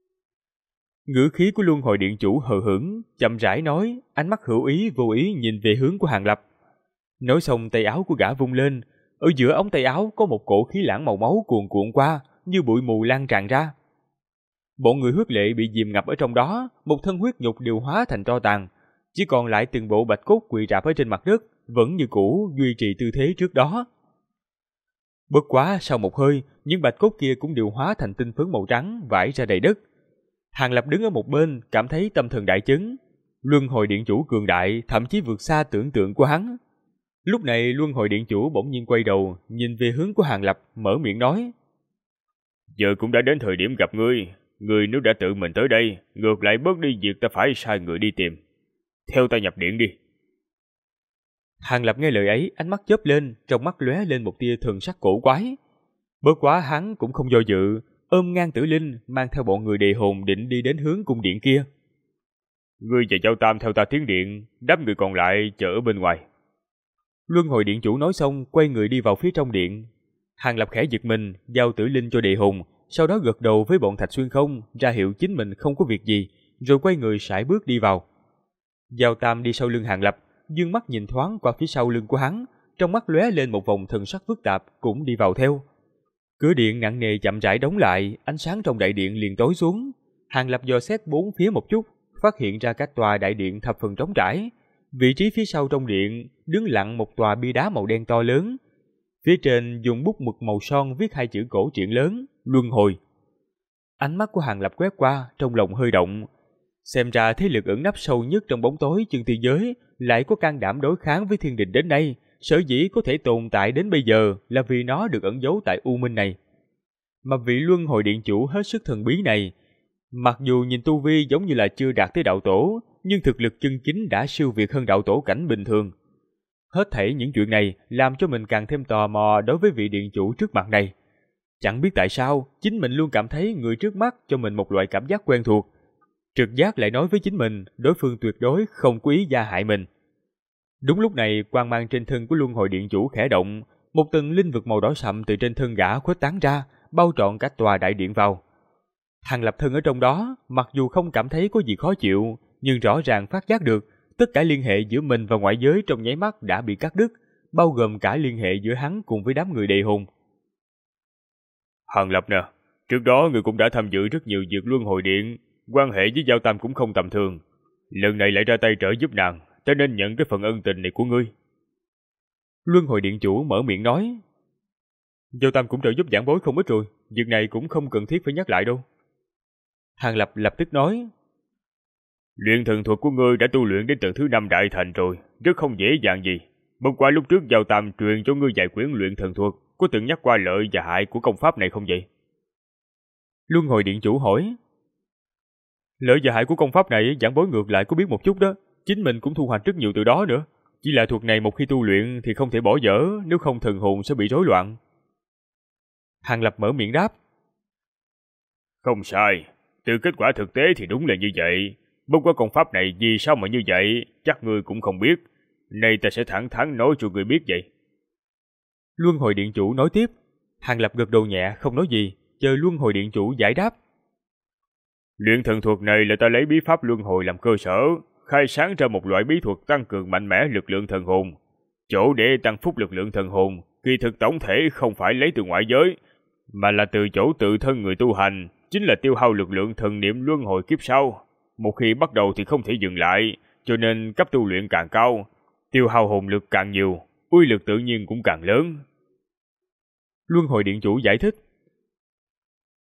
Ngữ khí của Luân hồi điện chủ hờ hững, chậm rãi nói, ánh mắt hữu ý vô ý nhìn về hướng của Hàng Lập. Nói xong tay áo của gã vung lên, ở giữa ống tay áo có một cổ khí lãng màu máu cuồn cuộn qua, như bụi mù lan tràn ra. Bọn người huyết lệ bị dìm ngập ở trong đó, một thân huyết nhục đều hóa thành tro tàn, chỉ còn lại từng bộ bạch cốt quỳ rạp ở trên mặt đất, vẫn như cũ duy trì tư thế trước đó. Bất quá sau một hơi, những bạch cốt kia cũng đều hóa thành tinh phấn màu trắng vãi ra đầy đất. Hàng Lập đứng ở một bên, cảm thấy tâm thần đại chấn. Luân hồi điện chủ cường đại, thậm chí vượt xa tưởng tượng của hắn. Lúc này Luân hồi điện chủ bỗng nhiên quay đầu, nhìn về hướng của Hàng Lập, mở miệng nói: Giờ cũng đã đến thời điểm gặp ngươi. Ngươi nếu đã tự mình tới đây, ngược lại bớt đi việc ta phải sai người đi tìm. Theo ta nhập điện đi. Hàng Lập nghe lời ấy, ánh mắt chớp lên, trong mắt lóe lên một tia thần sắc cổ quái. Bất quá hắn cũng không do dự, ôm ngang Tử Linh, mang theo bọn người đề hồn định đi đến hướng cung điện kia. Ngươi và Giao Tam theo ta tiến điện, đám người còn lại chờ ở bên ngoài. Luân hồi điện chủ nói xong, quay người đi vào phía trong điện. Hàng Lập khẽ giật mình, giao Tử Linh cho đề hồn, sau đó gật đầu với bọn Thạch Xuyên Không, ra hiệu chính mình không có việc gì, rồi quay người sải bước đi vào. Giao Tam đi sau lưng Hàng Lập, dương mắt nhìn thoáng qua phía sau lưng của hắn, trong mắt lóe lên một vòng thần sắc phức tạp, cũng đi vào theo. Cửa điện nặng nề chậm rãi đóng lại, ánh sáng trong đại điện liền tối xuống. Hàng Lập dò xét bốn phía một chút, phát hiện ra các tòa đại điện thập phần trống trải. Vị trí phía sau trong điện đứng lặng một tòa bia đá màu đen to lớn. Phía trên dùng bút mực màu son viết hai chữ cổ truyện lớn: Luân Hồi. Ánh mắt của Hàng Lập quét qua, trong lòng hơi động. Xem ra thế lực ẩn nấp sâu nhất trong bóng tối chương thiên giới lại có can đảm đối kháng với thiên đình đến nay. Sở dĩ có thể tồn tại đến bây giờ là vì nó được ẩn giấu tại U Minh này. Mà vị Luân Hồi điện chủ hết sức thần bí này, mặc dù nhìn tu vi giống như là chưa đạt tới đạo tổ, nhưng thực lực chân chính đã siêu việt hơn đạo tổ cảnh bình thường. Hết thảy những chuyện này làm cho mình càng thêm tò mò đối với vị điện chủ trước mặt này. Chẳng biết tại sao, chính mình luôn cảm thấy người trước mắt cho mình một loại cảm giác quen thuộc. Trực giác lại nói với chính mình, đối phương tuyệt đối không có ý gia hại mình. Đúng lúc này, quang mang trên thân của Luân Hồi điện chủ khẽ động, một tầng linh vực màu đỏ sậm từ trên thân gã khuếch tán ra, bao trọn cả tòa đại điện vào. Hàng Lập thân ở trong đó, mặc dù không cảm thấy có gì khó chịu, nhưng rõ ràng phát giác được tất cả liên hệ giữa mình và ngoại giới trong nháy mắt đã bị cắt đứt, bao gồm cả liên hệ giữa hắn cùng với đám người đề hồn. Hàng Lập nè, trước đó người cũng đã tham dự rất nhiều việc Luân Hồi điện, quan hệ với Giao Tam cũng không tầm thường. Lần này lại ra tay trợ giúp nàng, cho nên nhận cái phần ân tình này của ngươi. Luân Hồi điện chủ mở miệng nói: Giao Tam cũng trợ giúp giảng bối không ít rồi, việc này cũng không cần thiết phải nhắc lại đâu. Hàng Lập lập tức nói: Luyện thần thuật của ngươi đã tu luyện đến tầng thứ 5 đại thành rồi, rất không dễ dàng gì. Bất quá lúc trước Giao Tam truyền cho ngươi vài quyển luyện thần thuật, có từng nhắc qua lợi và hại của công pháp này không vậy? Luân Hồi điện chủ hỏi: Lợi và hại của công pháp này giảng bối ngược lại có biết một chút đó, chính mình cũng thu hoạch rất nhiều từ đó nữa. Chỉ là thuật này một khi tu luyện thì không thể bỏ dở, nếu không thần hồn sẽ bị rối loạn. Hàng Lập mở miệng đáp: Không sai, từ kết quả thực tế thì đúng là như vậy. Bất quá công pháp này vì sao mà như vậy, chắc ngươi cũng không biết. Nay ta sẽ thẳng thắn nói cho ngươi biết vậy. Luân Hồi điện chủ nói tiếp. Hàng Lập gật đầu nhẹ không nói gì, chờ Luân Hồi điện chủ giải đáp. Luyện thần thuật này là ta lấy bí pháp luân hồi làm cơ sở, khai sáng ra một loại bí thuật tăng cường mạnh mẽ lực lượng thần hồn. Chỗ để tăng phúc lực lượng thần hồn, kỳ thực tổng thể không phải lấy từ ngoại giới, mà là từ chỗ tự thân người tu hành, chính là tiêu hao lực lượng thần niệm luân hồi kiếp sau. Một khi bắt đầu thì không thể dừng lại, cho nên cấp tu luyện càng cao, tiêu hao hồn lực càng nhiều, uy lực tự nhiên cũng càng lớn. Luân Hồi điện chủ giải thích.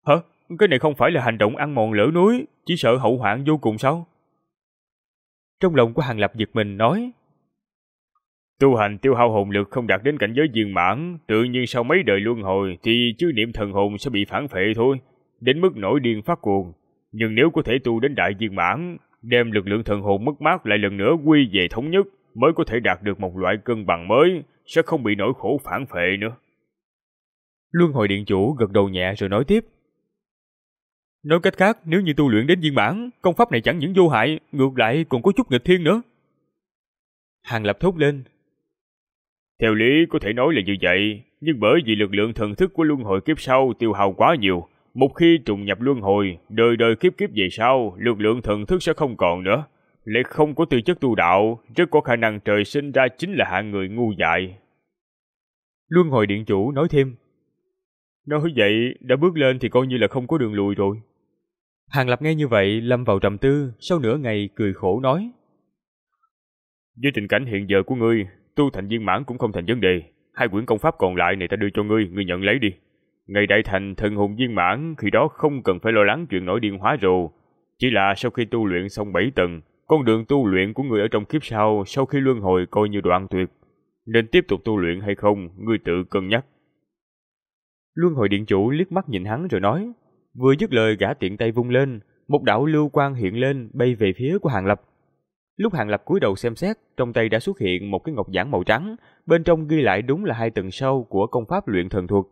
Hả? Cái này không phải là hành động ăn mòn lở núi, chỉ sợ hậu hoạn vô cùng sao? Trong lòng của Hàng Lập giật mình nói. Tu hành tiêu hao hồn lực không đạt đến cảnh giới viên mãn, tự nhiên sau mấy đời luân hồi thì chư niệm thần hồn sẽ bị phản phệ thôi, đến mức nổi điên phát cuồng. Nhưng nếu có thể tu đến đại viên mãn, đem lực lượng thần hồn mất mát lại lần nữa quy về thống nhất, mới có thể đạt được một loại cân bằng mới, sẽ không bị nỗi khổ phản phệ nữa. Luân hồi điện chủ gật đầu nhẹ rồi nói tiếp. Nói cách khác, nếu như tu luyện đến viên mãn, công pháp này chẳng những vô hại, ngược lại còn có chút nghịch thiên nữa. Hàng Lập thốt lên. Theo lý có thể nói là như vậy, nhưng bởi vì lực lượng thần thức của luân hồi kiếp sau tiêu hao quá nhiều, một khi trùng nhập luân hồi, đời đời kiếp kiếp về sau, lực lượng thần thức sẽ không còn nữa. Lại không có tư chất tu đạo, rất có khả năng trời sinh ra chính là hạng người ngu dại. Luân hồi điện chủ nói thêm. Nói vậy, đã bước lên thì coi như là không có đường lùi rồi. Hàng Lập nghe như vậy, lâm vào trầm tư, sau nửa ngày cười khổ nói. Với tình cảnh hiện giờ của ngươi, tu thành viên mãn cũng không thành vấn đề. 2 quyển công pháp còn lại này ta đưa cho ngươi, ngươi nhận lấy đi. Ngày đại thành thần hồn viên mãn, khi đó không cần phải lo lắng chuyện nổi điên hóa rồ. Chỉ là sau khi tu luyện xong 7 tầng, con đường tu luyện của ngươi ở trong kiếp sau khi luân hồi coi như đoạn tuyệt. Nên tiếp tục tu luyện hay không, ngươi tự cân nhắc. Luân hồi điện chủ liếc mắt nhìn hắn rồi nói. Vừa dứt lời gã tiện tay vung lên, một đạo lưu quang hiện lên bay về phía của Hàng Lập. Lúc Hàng Lập cúi đầu xem xét, trong tay đã xuất hiện một cái ngọc giản màu trắng, bên trong ghi lại đúng là 2 tầng sâu của công pháp luyện thần thuật.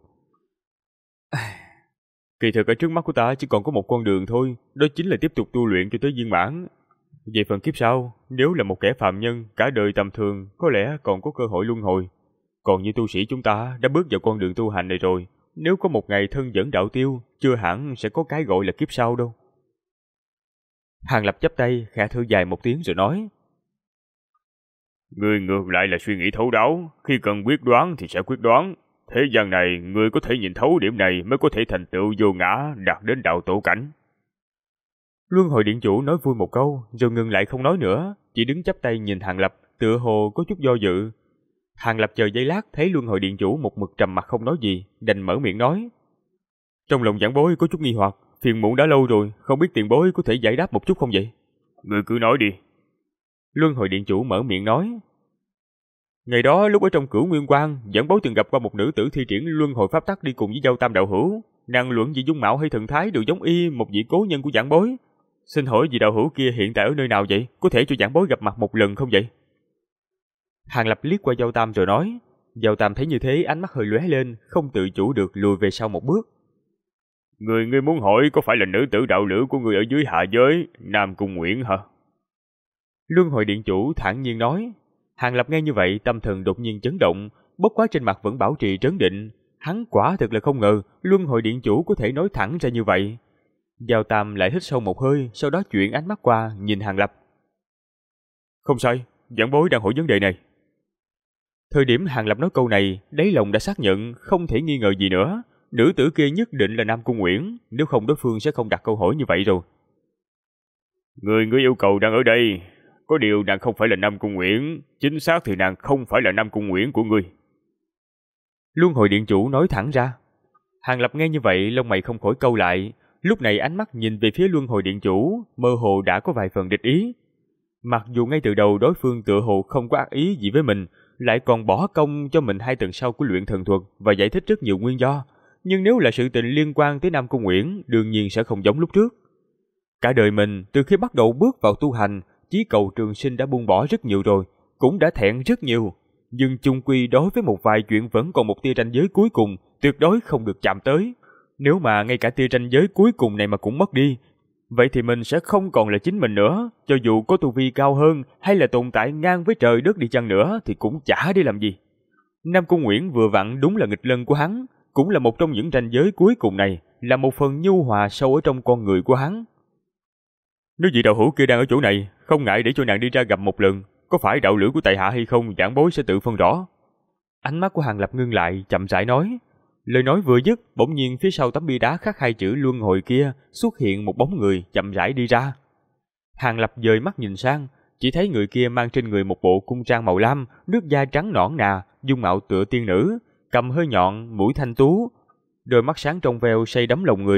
Kỳ thực ở trước mắt của ta chỉ còn có một con đường thôi, đó chính là tiếp tục tu luyện cho tới viên mãn. Về phần kiếp sau, nếu là một kẻ phàm nhân, cả đời tầm thường, có lẽ còn có cơ hội luân hồi. Còn như tu sĩ chúng ta đã bước vào con đường tu hành này rồi, nếu có một ngày thân dẫn đạo tiêu, chưa hẳn sẽ có cái gọi là kiếp sau đâu. Hàng Lập chắp tay, khẽ thở dài một tiếng rồi nói. Ngươi ngược lại là suy nghĩ thấu đáo, khi cần quyết đoán thì sẽ quyết đoán. Thế gian này, ngươi có thể nhìn thấu điểm này mới có thể thành tựu vô ngã, đạt đến đạo tổ cảnh. Luân hồi điện chủ nói vui một câu, rồi ngừng lại không nói nữa, chỉ đứng chắp tay nhìn Hàng Lập, tựa hồ có chút do dự. Hàng Lập chờ giây lát thấy luân hồi điện chủ một mực trầm mặt không nói gì, đành mở miệng nói. Trong lòng giảng bối có chút nghi hoặc, phiền muộn đã lâu rồi, không biết tiền bối có thể giải đáp một chút không vậy? Ngươi cứ nói đi. Luân hồi điện chủ mở miệng nói. Ngày đó lúc ở trong Cửu Nguyên Quang, giảng bối từng gặp qua một nữ tử thi triển luân hồi pháp tắc đi cùng với Dao Tam đạo hữu, nàng luận về dung mạo hay thần thái đều giống y một vị cố nhân của giảng bối. Xin hỏi vị đạo hữu kia hiện tại ở nơi nào vậy? Có thể cho giảng bối gặp mặt một lần không vậy? Hàng Lập liếc qua Dao Tam rồi nói. Dao Tam thấy như thế ánh mắt hơi lóe lên, không tự chủ được lùi về sau một bước. Ngươi muốn hỏi có phải là nữ tử đạo lữ của ngươi ở dưới hạ giới, Nam Cung Nguyễn hả? Luân hồi điện chủ thản nhiên nói. Hàng Lập nghe như vậy tâm thần đột nhiên chấn động, bất quá trên mặt vẫn bảo trì trấn định. Hắn quả thực là không ngờ Luân hồi điện chủ có thể nói thẳng ra như vậy. Dao Tam lại hít sâu một hơi, sau đó chuyển ánh mắt qua nhìn Hàng Lập. Không sai, giảng bối đang hỏi vấn đề này. Thời điểm Hàng Lập nói câu này, đáy lòng đã xác nhận không thể nghi ngờ gì nữa. Nữ tử kia nhất định là Nam Cung Nguyễn, nếu không đối phương sẽ không đặt câu hỏi như vậy rồi. Người yêu cầu đang ở đây, có điều nàng không phải là Nam Cung Nguyễn, chính xác thì nàng không phải là Nam Cung Nguyễn của ngươi. Luân hồi điện chủ nói thẳng ra. Hàng Lập nghe như vậy lông mày không khỏi câu lại, lúc này ánh mắt nhìn về phía luân hồi điện chủ, mơ hồ đã có vài phần địch ý. Mặc dù ngay từ đầu đối phương tựa hồ không có ác ý gì với mình, lại còn bỏ công cho mình 2 tầng sau của luyện thần thuật và giải thích rất nhiều nguyên do, nhưng nếu là sự tình liên quan tới Nam Cung Nguyễn, đương nhiên sẽ không giống lúc trước. Cả đời mình, từ khi bắt đầu bước vào tu hành, chí cầu trường sinh đã buông bỏ rất nhiều rồi, cũng đã thẹn rất nhiều, nhưng chung quy đối với một vài chuyện vẫn còn một tia ranh giới cuối cùng, tuyệt đối không được chạm tới. Nếu mà ngay cả tia ranh giới cuối cùng này mà cũng mất đi, vậy thì mình sẽ không còn là chính mình nữa, cho dù có tu vi cao hơn hay là tồn tại ngang với trời đất đi chăng nữa thì cũng chả để làm gì. Nam Cung Nguyễn vừa vặn đúng là nghịch lân của hắn, cũng là một trong những ranh giới cuối cùng này, là một phần nhu hòa sâu ở trong con người của hắn. Nếu vị đạo hữu kia đang ở chỗ này, không ngại để cho nàng đi ra gặp một lần, có phải đạo lữ của tại hạ hay không, giảng bối sẽ tự phân rõ. Ánh mắt của Hàng Lập ngưng lại, chậm rãi nói. Lời nói vừa dứt, bỗng nhiên phía sau tấm bia đá khắc 2 chữ luân hồi kia xuất hiện một bóng người chậm rãi đi ra. Hàng Lập dời mắt nhìn sang, chỉ thấy người kia mang trên người một bộ cung trang màu lam, nước da trắng nõn nà, dung mạo tựa tiên nữ, cầm hơi nhọn, mũi thanh tú, đôi mắt sáng trong veo say đắm lòng người,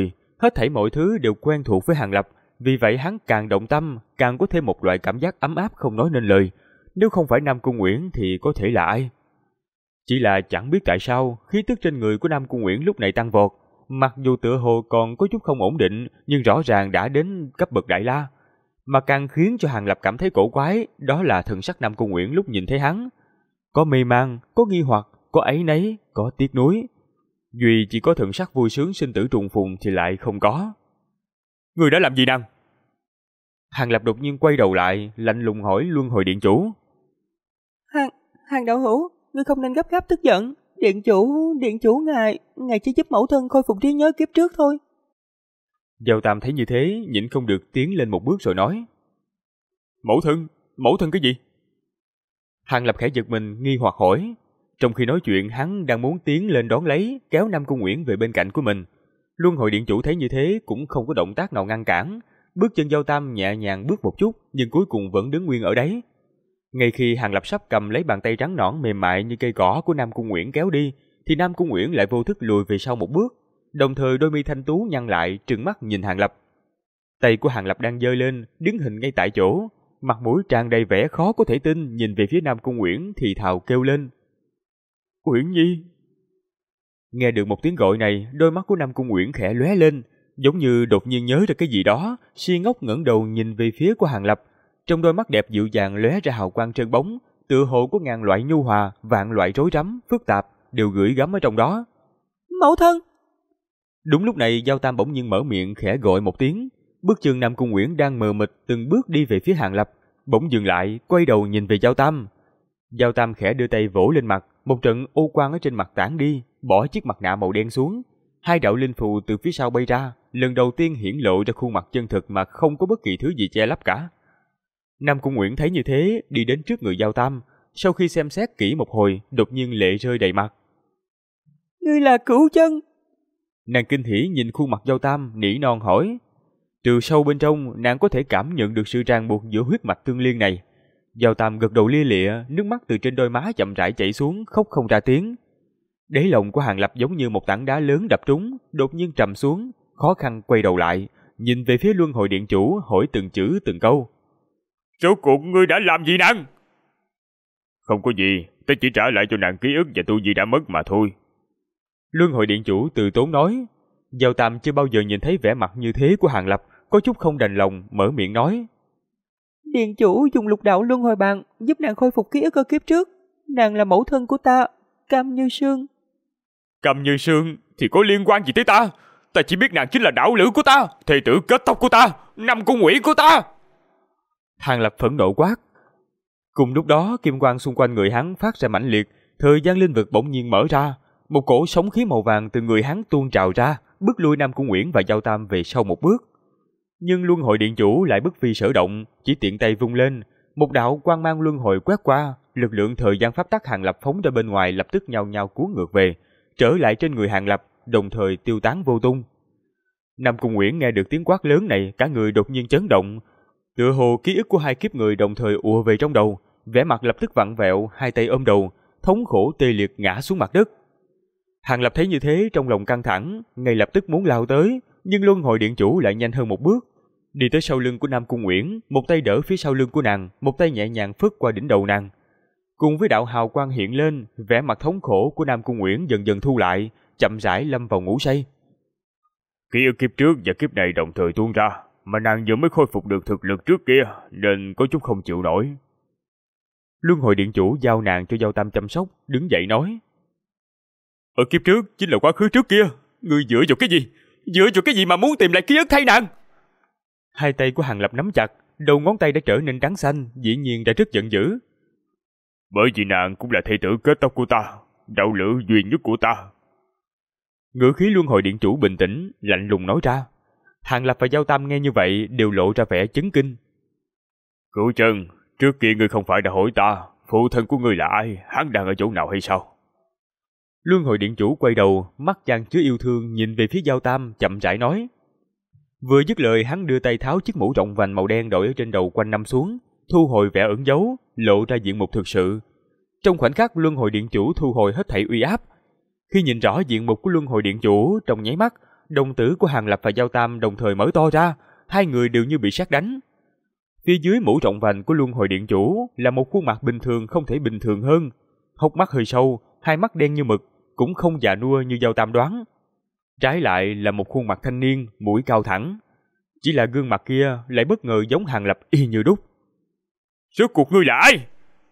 Hết thảy mọi thứ đều quen thuộc với Hàng Lập, vì vậy hắn càng động tâm, càng có thêm một loại cảm giác ấm áp không nói nên lời. Nếu không phải Nam Cung Uyển thì có thể là ai? Chỉ là chẳng biết tại sao, khí tức trên người của Nam Cung Uyển lúc này tăng vọt. Mặc dù tựa hồ còn có chút không ổn định, nhưng rõ ràng đã đến cấp bậc đại la. Mà càng khiến cho Hàng Lập cảm thấy cổ quái, đó là thần sắc Nam Cung Uyển lúc nhìn thấy hắn. Có mê man, có nghi hoặc, có áy náy, có tiếc nuối. Duy chỉ có thần sắc vui sướng sinh tử trùng phùng thì lại không có. Người đã làm gì nàng? Hàng Lập đột nhiên quay đầu lại, lạnh lùng hỏi Luân Hồi Điện Chủ. Hàng đạo hữu, ngươi không nên gấp gáp tức giận. Điện chủ ngài chỉ giúp mẫu thân khôi phục trí nhớ kiếp trước thôi. Giao Tam thấy như thế, nhịn không được tiến lên một bước rồi nói. Mẫu thân cái gì? Hàng Lập khẽ giật mình, nghi hoặc hỏi. Trong khi nói chuyện, hắn đang muốn tiến lên đón lấy, kéo Nam Cung Uyển về bên cạnh của mình. Luân Hồi Điện Chủ thấy như thế cũng không có động tác nào ngăn cản. Bước chân Giao Tam nhẹ nhàng bước một chút, nhưng cuối cùng vẫn đứng nguyên ở đấy. Ngay khi Hàng Lập sắp cầm lấy bàn tay trắng nõn mềm mại như cây cỏ của Nam Cung Uyển kéo đi, thì Nam Cung Uyển lại vô thức lùi về sau một bước, đồng thời đôi mi thanh tú nhăn lại, trừng mắt nhìn Hàng Lập. Tay của Hàng Lập đang giơ lên, đứng hình ngay tại chỗ, mặt mũi tràn đầy vẻ khó có thể tin, nhìn về phía Nam Cung Uyển thì thào kêu lên. Uyển Nhi. Nghe được một tiếng gọi này, đôi mắt của Nam Cung Uyển khẽ lóe lên, giống như đột nhiên nhớ ra cái gì đó, si ngốc ngẩng đầu nhìn về phía của Hàng Lập. Trong đôi mắt đẹp dịu dàng lóe ra hào quang trơn bóng, tựa hồ có ngàn loại nhu hòa, vạn loại rối rắm, phức tạp đều gửi gắm ở trong đó. Mẫu thân. Đúng lúc này, Giao Tam bỗng nhiên mở miệng khẽ gọi một tiếng. Bước chân Nam Cung Uyển đang mờ mịt từng bước đi về phía Hàng Lập, bỗng dừng lại, quay đầu nhìn về Giao Tam. Giao Tam khẽ đưa tay vỗ lên mặt, một trận ô quang ở trên mặt tản đi, bỏ chiếc mặt nạ màu đen xuống. Hai đạo linh phù từ phía sau bay ra, lần đầu tiên hiển lộ ra khuôn mặt chân thực mà không có bất kỳ thứ gì che lấp cả. Nam Cung Uyển thấy như thế, đi đến trước người Giao Tam, sau khi xem xét kỹ một hồi, đột nhiên lệ rơi đầy mặt. Ngươi là Cửu Chân. Nàng kinh hỉ nhìn khuôn mặt Giao Tam, nỉ non hỏi. Từ sâu bên trong, nàng có thể cảm nhận được sự ràng buộc giữa huyết mạch tương liên này. Giao Tam gật đầu lia lịa, nước mắt từ trên đôi má chậm rãi chảy xuống, khóc không ra tiếng. Đáy lòng của Hàng Lập giống như một tảng đá lớn đập trúng, đột nhiên trầm xuống, khó khăn quay đầu lại, nhìn về phía Luân Hồi Điện Chủ, hỏi từng chữ từng câu. Rốt cuộc ngươi đã làm gì nàng? Không có gì, ta chỉ trả lại cho nàng ký ức và tu vi đã mất mà thôi. Luân Hồi Điện Chủ từ tốn nói. Giao Tam chưa bao giờ nhìn thấy vẻ mặt như thế của Hàng Lập, có chút không đành lòng, mở miệng nói. Điện chủ dùng lục đạo luân hồi bàn giúp nàng khôi phục ký ức ở kiếp trước. Nàng là mẫu thân của ta, Cam Như Sương. Cam Như Sương thì có liên quan gì tới ta? Ta chỉ biết nàng chính là đạo lữ của ta, thê tử kết tóc của ta, Nam Cung Uyển của ta. Hàng Lập phẫn nộ quát. Cùng lúc đó, kim quang xung quanh người hắn phát ra mãnh liệt, thời gian linh vực bỗng nhiên mở ra, một cổ sóng khí màu vàng từ người hắn tuôn trào ra, bước lui Nam Cung Uyển và Giao Tam về sau một bước. Nhưng Luân Hồi Điện Chủ lại bất vi sở động, chỉ tiện tay vung lên, một đạo quang mang luân hồi quét qua, lực lượng thời gian pháp tắc Hàng Lập phóng ra bên ngoài lập tức nhao nhao cuốn ngược về, trở lại trên người Hàng Lập, đồng thời tiêu tán vô tung. Nam Cung Uyển nghe được tiếng quát lớn này, cả người đột nhiên chấn động, tựa hồ ký ức của hai kiếp người đồng thời ùa về trong đầu, vẻ mặt lập tức vặn vẹo, hai tay ôm đầu, thống khổ tê liệt ngã xuống mặt đất. Hàng Lập thấy như thế trong lòng căng thẳng, ngay lập tức muốn lao tới, nhưng Luân Hồi Điện Chủ lại nhanh hơn một bước, đi tới sau lưng của Nam Cung Uyển, một tay đỡ phía sau lưng của nàng, một tay nhẹ nhàng phất qua đỉnh đầu nàng. Cùng với đạo hào quang hiện lên, vẻ mặt thống khổ của Nam Cung Uyển dần dần thu lại, chậm rãi lâm vào ngủ say. Ký ức kiếp trước và kiếp này đồng thời tuôn ra, mà nàng vừa mới khôi phục được thực lực trước kia, nên có chút không chịu nổi. Luân Hồi Điện Chủ giao nàng cho Giao Tam chăm sóc, đứng dậy nói. Ở kiếp trước chính là quá khứ trước kia, ngươi dựa vào cái gì? Dựa vào cái gì mà muốn tìm lại ký ức thay nàng? Hai tay của Hàng Lập nắm chặt, đầu ngón tay đã trở nên trắng xanh, dĩ nhiên đã rất giận dữ. Bởi vì nàng cũng là thê tử kết tóc của ta, đạo lữ duy nhất của ta. Ngữ khí Luân Hồi Điện Chủ bình tĩnh, lạnh lùng nói ra. Hàng Lập và Giao Tam nghe như vậy đều lộ ra vẻ chấn kinh. Cửu Chân, trước kia ngươi không phải đã hỏi ta, phụ thân của ngươi là ai, hắn đang ở chỗ nào hay sao? Luân Hồi Điện Chủ quay đầu, mắt chan chứa yêu thương nhìn về phía Giao Tam, chậm rãi nói. Vừa dứt lời, hắn đưa tay tháo chiếc mũ rộng vành màu đen đội ở trên đầu quanh năm xuống, thu hồi vẻ ẩn giấu, lộ ra diện mục thực sự. Trong khoảnh khắc, Luân Hồi Điện Chủ thu hồi hết thảy uy áp. Khi nhìn rõ diện mục của Luân Hồi Điện Chủ, trong nháy mắt, đồng tử của Hàng Lập và Giao Tam đồng thời mở to ra, hai người đều như bị sét đánh. Phía dưới mũ rộng vành của Luân Hồi Điện Chủ là một khuôn mặt bình thường không thể bình thường hơn, hốc mắt hơi sâu, hai mắt đen như mực, cũng không già nua như Giao Tam đoán. Trái lại là một khuôn mặt thanh niên, mũi cao thẳng. Chỉ là gương mặt kia lại bất ngờ giống Hàng Lập y như đúc. Rốt cuộc ngươi là ai?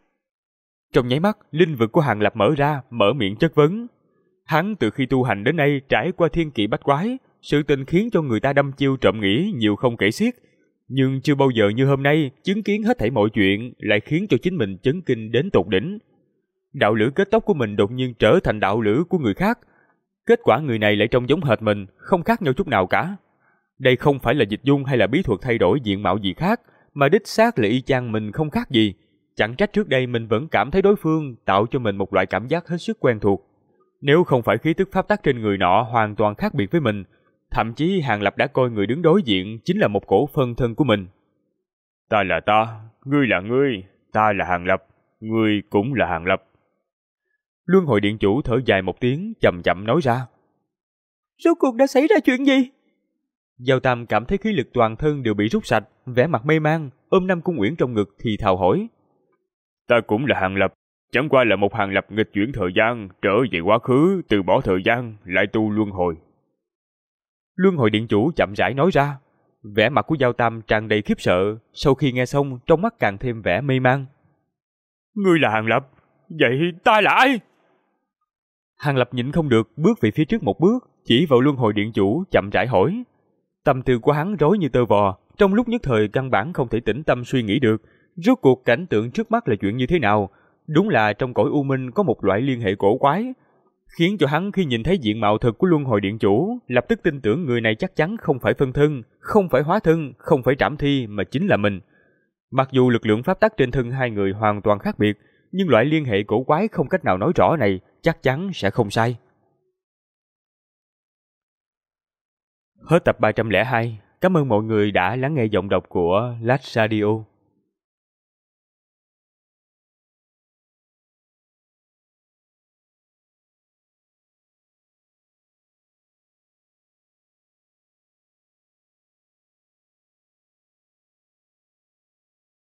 Trong nháy mắt, linh vực của Hàng Lập mở ra, mở miệng chất vấn. Hắn từ khi tu hành đến nay trải qua thiên kỵ bách quái, sự tình khiến cho người ta đăm chiêu trộm nghĩ nhiều không kể xiết. Nhưng chưa bao giờ như hôm nay, chứng kiến hết thảy mọi chuyện lại khiến cho chính mình chấn kinh đến tột đỉnh. Đạo lửa kết tóc của mình đột nhiên trở thành đạo lửa của người khác. Kết quả người này lại trông giống hệt mình, không khác nhau chút nào cả. Đây không phải là dịch dung hay là bí thuật thay đổi diện mạo gì khác, mà đích xác là y chang mình không khác gì. Chẳng trách trước đây mình vẫn cảm thấy đối phương tạo cho mình một loại cảm giác hết sức quen thuộc. Nếu không phải khí tức pháp tắc trên người nọ hoàn toàn khác biệt với mình, thậm chí Hàng Lập đã coi người đứng đối diện chính là một cổ phân thân của mình. Ta là ta, ngươi là ngươi, ta là Hàng Lập, ngươi cũng là Hàng Lập. Luân Hồi Điện Chủ thở dài một tiếng, chậm chậm nói ra. Rốt cuộc đã xảy ra chuyện gì? Giao Tam cảm thấy khí lực toàn thân đều bị rút sạch, vẻ mặt mê man, ôm Nam Cung Uyển trong ngực thì thào hỏi. Ta cũng là Hàng Lập, chẳng qua là một Hàng Lập nghịch chuyển thời gian, trở về quá khứ, từ bỏ thời gian, lại tu luân hồi. Luân Hồi Điện Chủ chậm rãi nói ra. Vẻ mặt của Giao Tam tràn đầy khiếp sợ, sau khi nghe xong trong mắt càng thêm vẻ mê man. Ngươi là Hàng Lập, vậy ta là ai? Hàng Lập nhịn không được bước về phía trước một bước, chỉ vào Luân Hồi Điện Chủ chậm rãi hỏi. Tâm tư của hắn rối như tơ vò, trong lúc nhất thời căn bản không thể tĩnh tâm suy nghĩ được, rốt cuộc cảnh tượng trước mắt là chuyện như thế nào. Đúng là trong cõi u minh có một loại liên hệ cổ quái, khiến cho hắn khi nhìn thấy diện mạo thật của Luân Hồi Điện Chủ, lập tức tin tưởng người này chắc chắn không phải phân thân, không phải hóa thân, không phải trảm thi mà chính là mình. Mặc dù lực lượng pháp tắc trên thân hai người hoàn toàn khác biệt, nhưng loại liên hệ cổ quái không cách nào nói rõ này chắc chắn sẽ không sai. Hết tập 302. Cảm ơn mọi người đã lắng nghe giọng đọc của Lách Radio.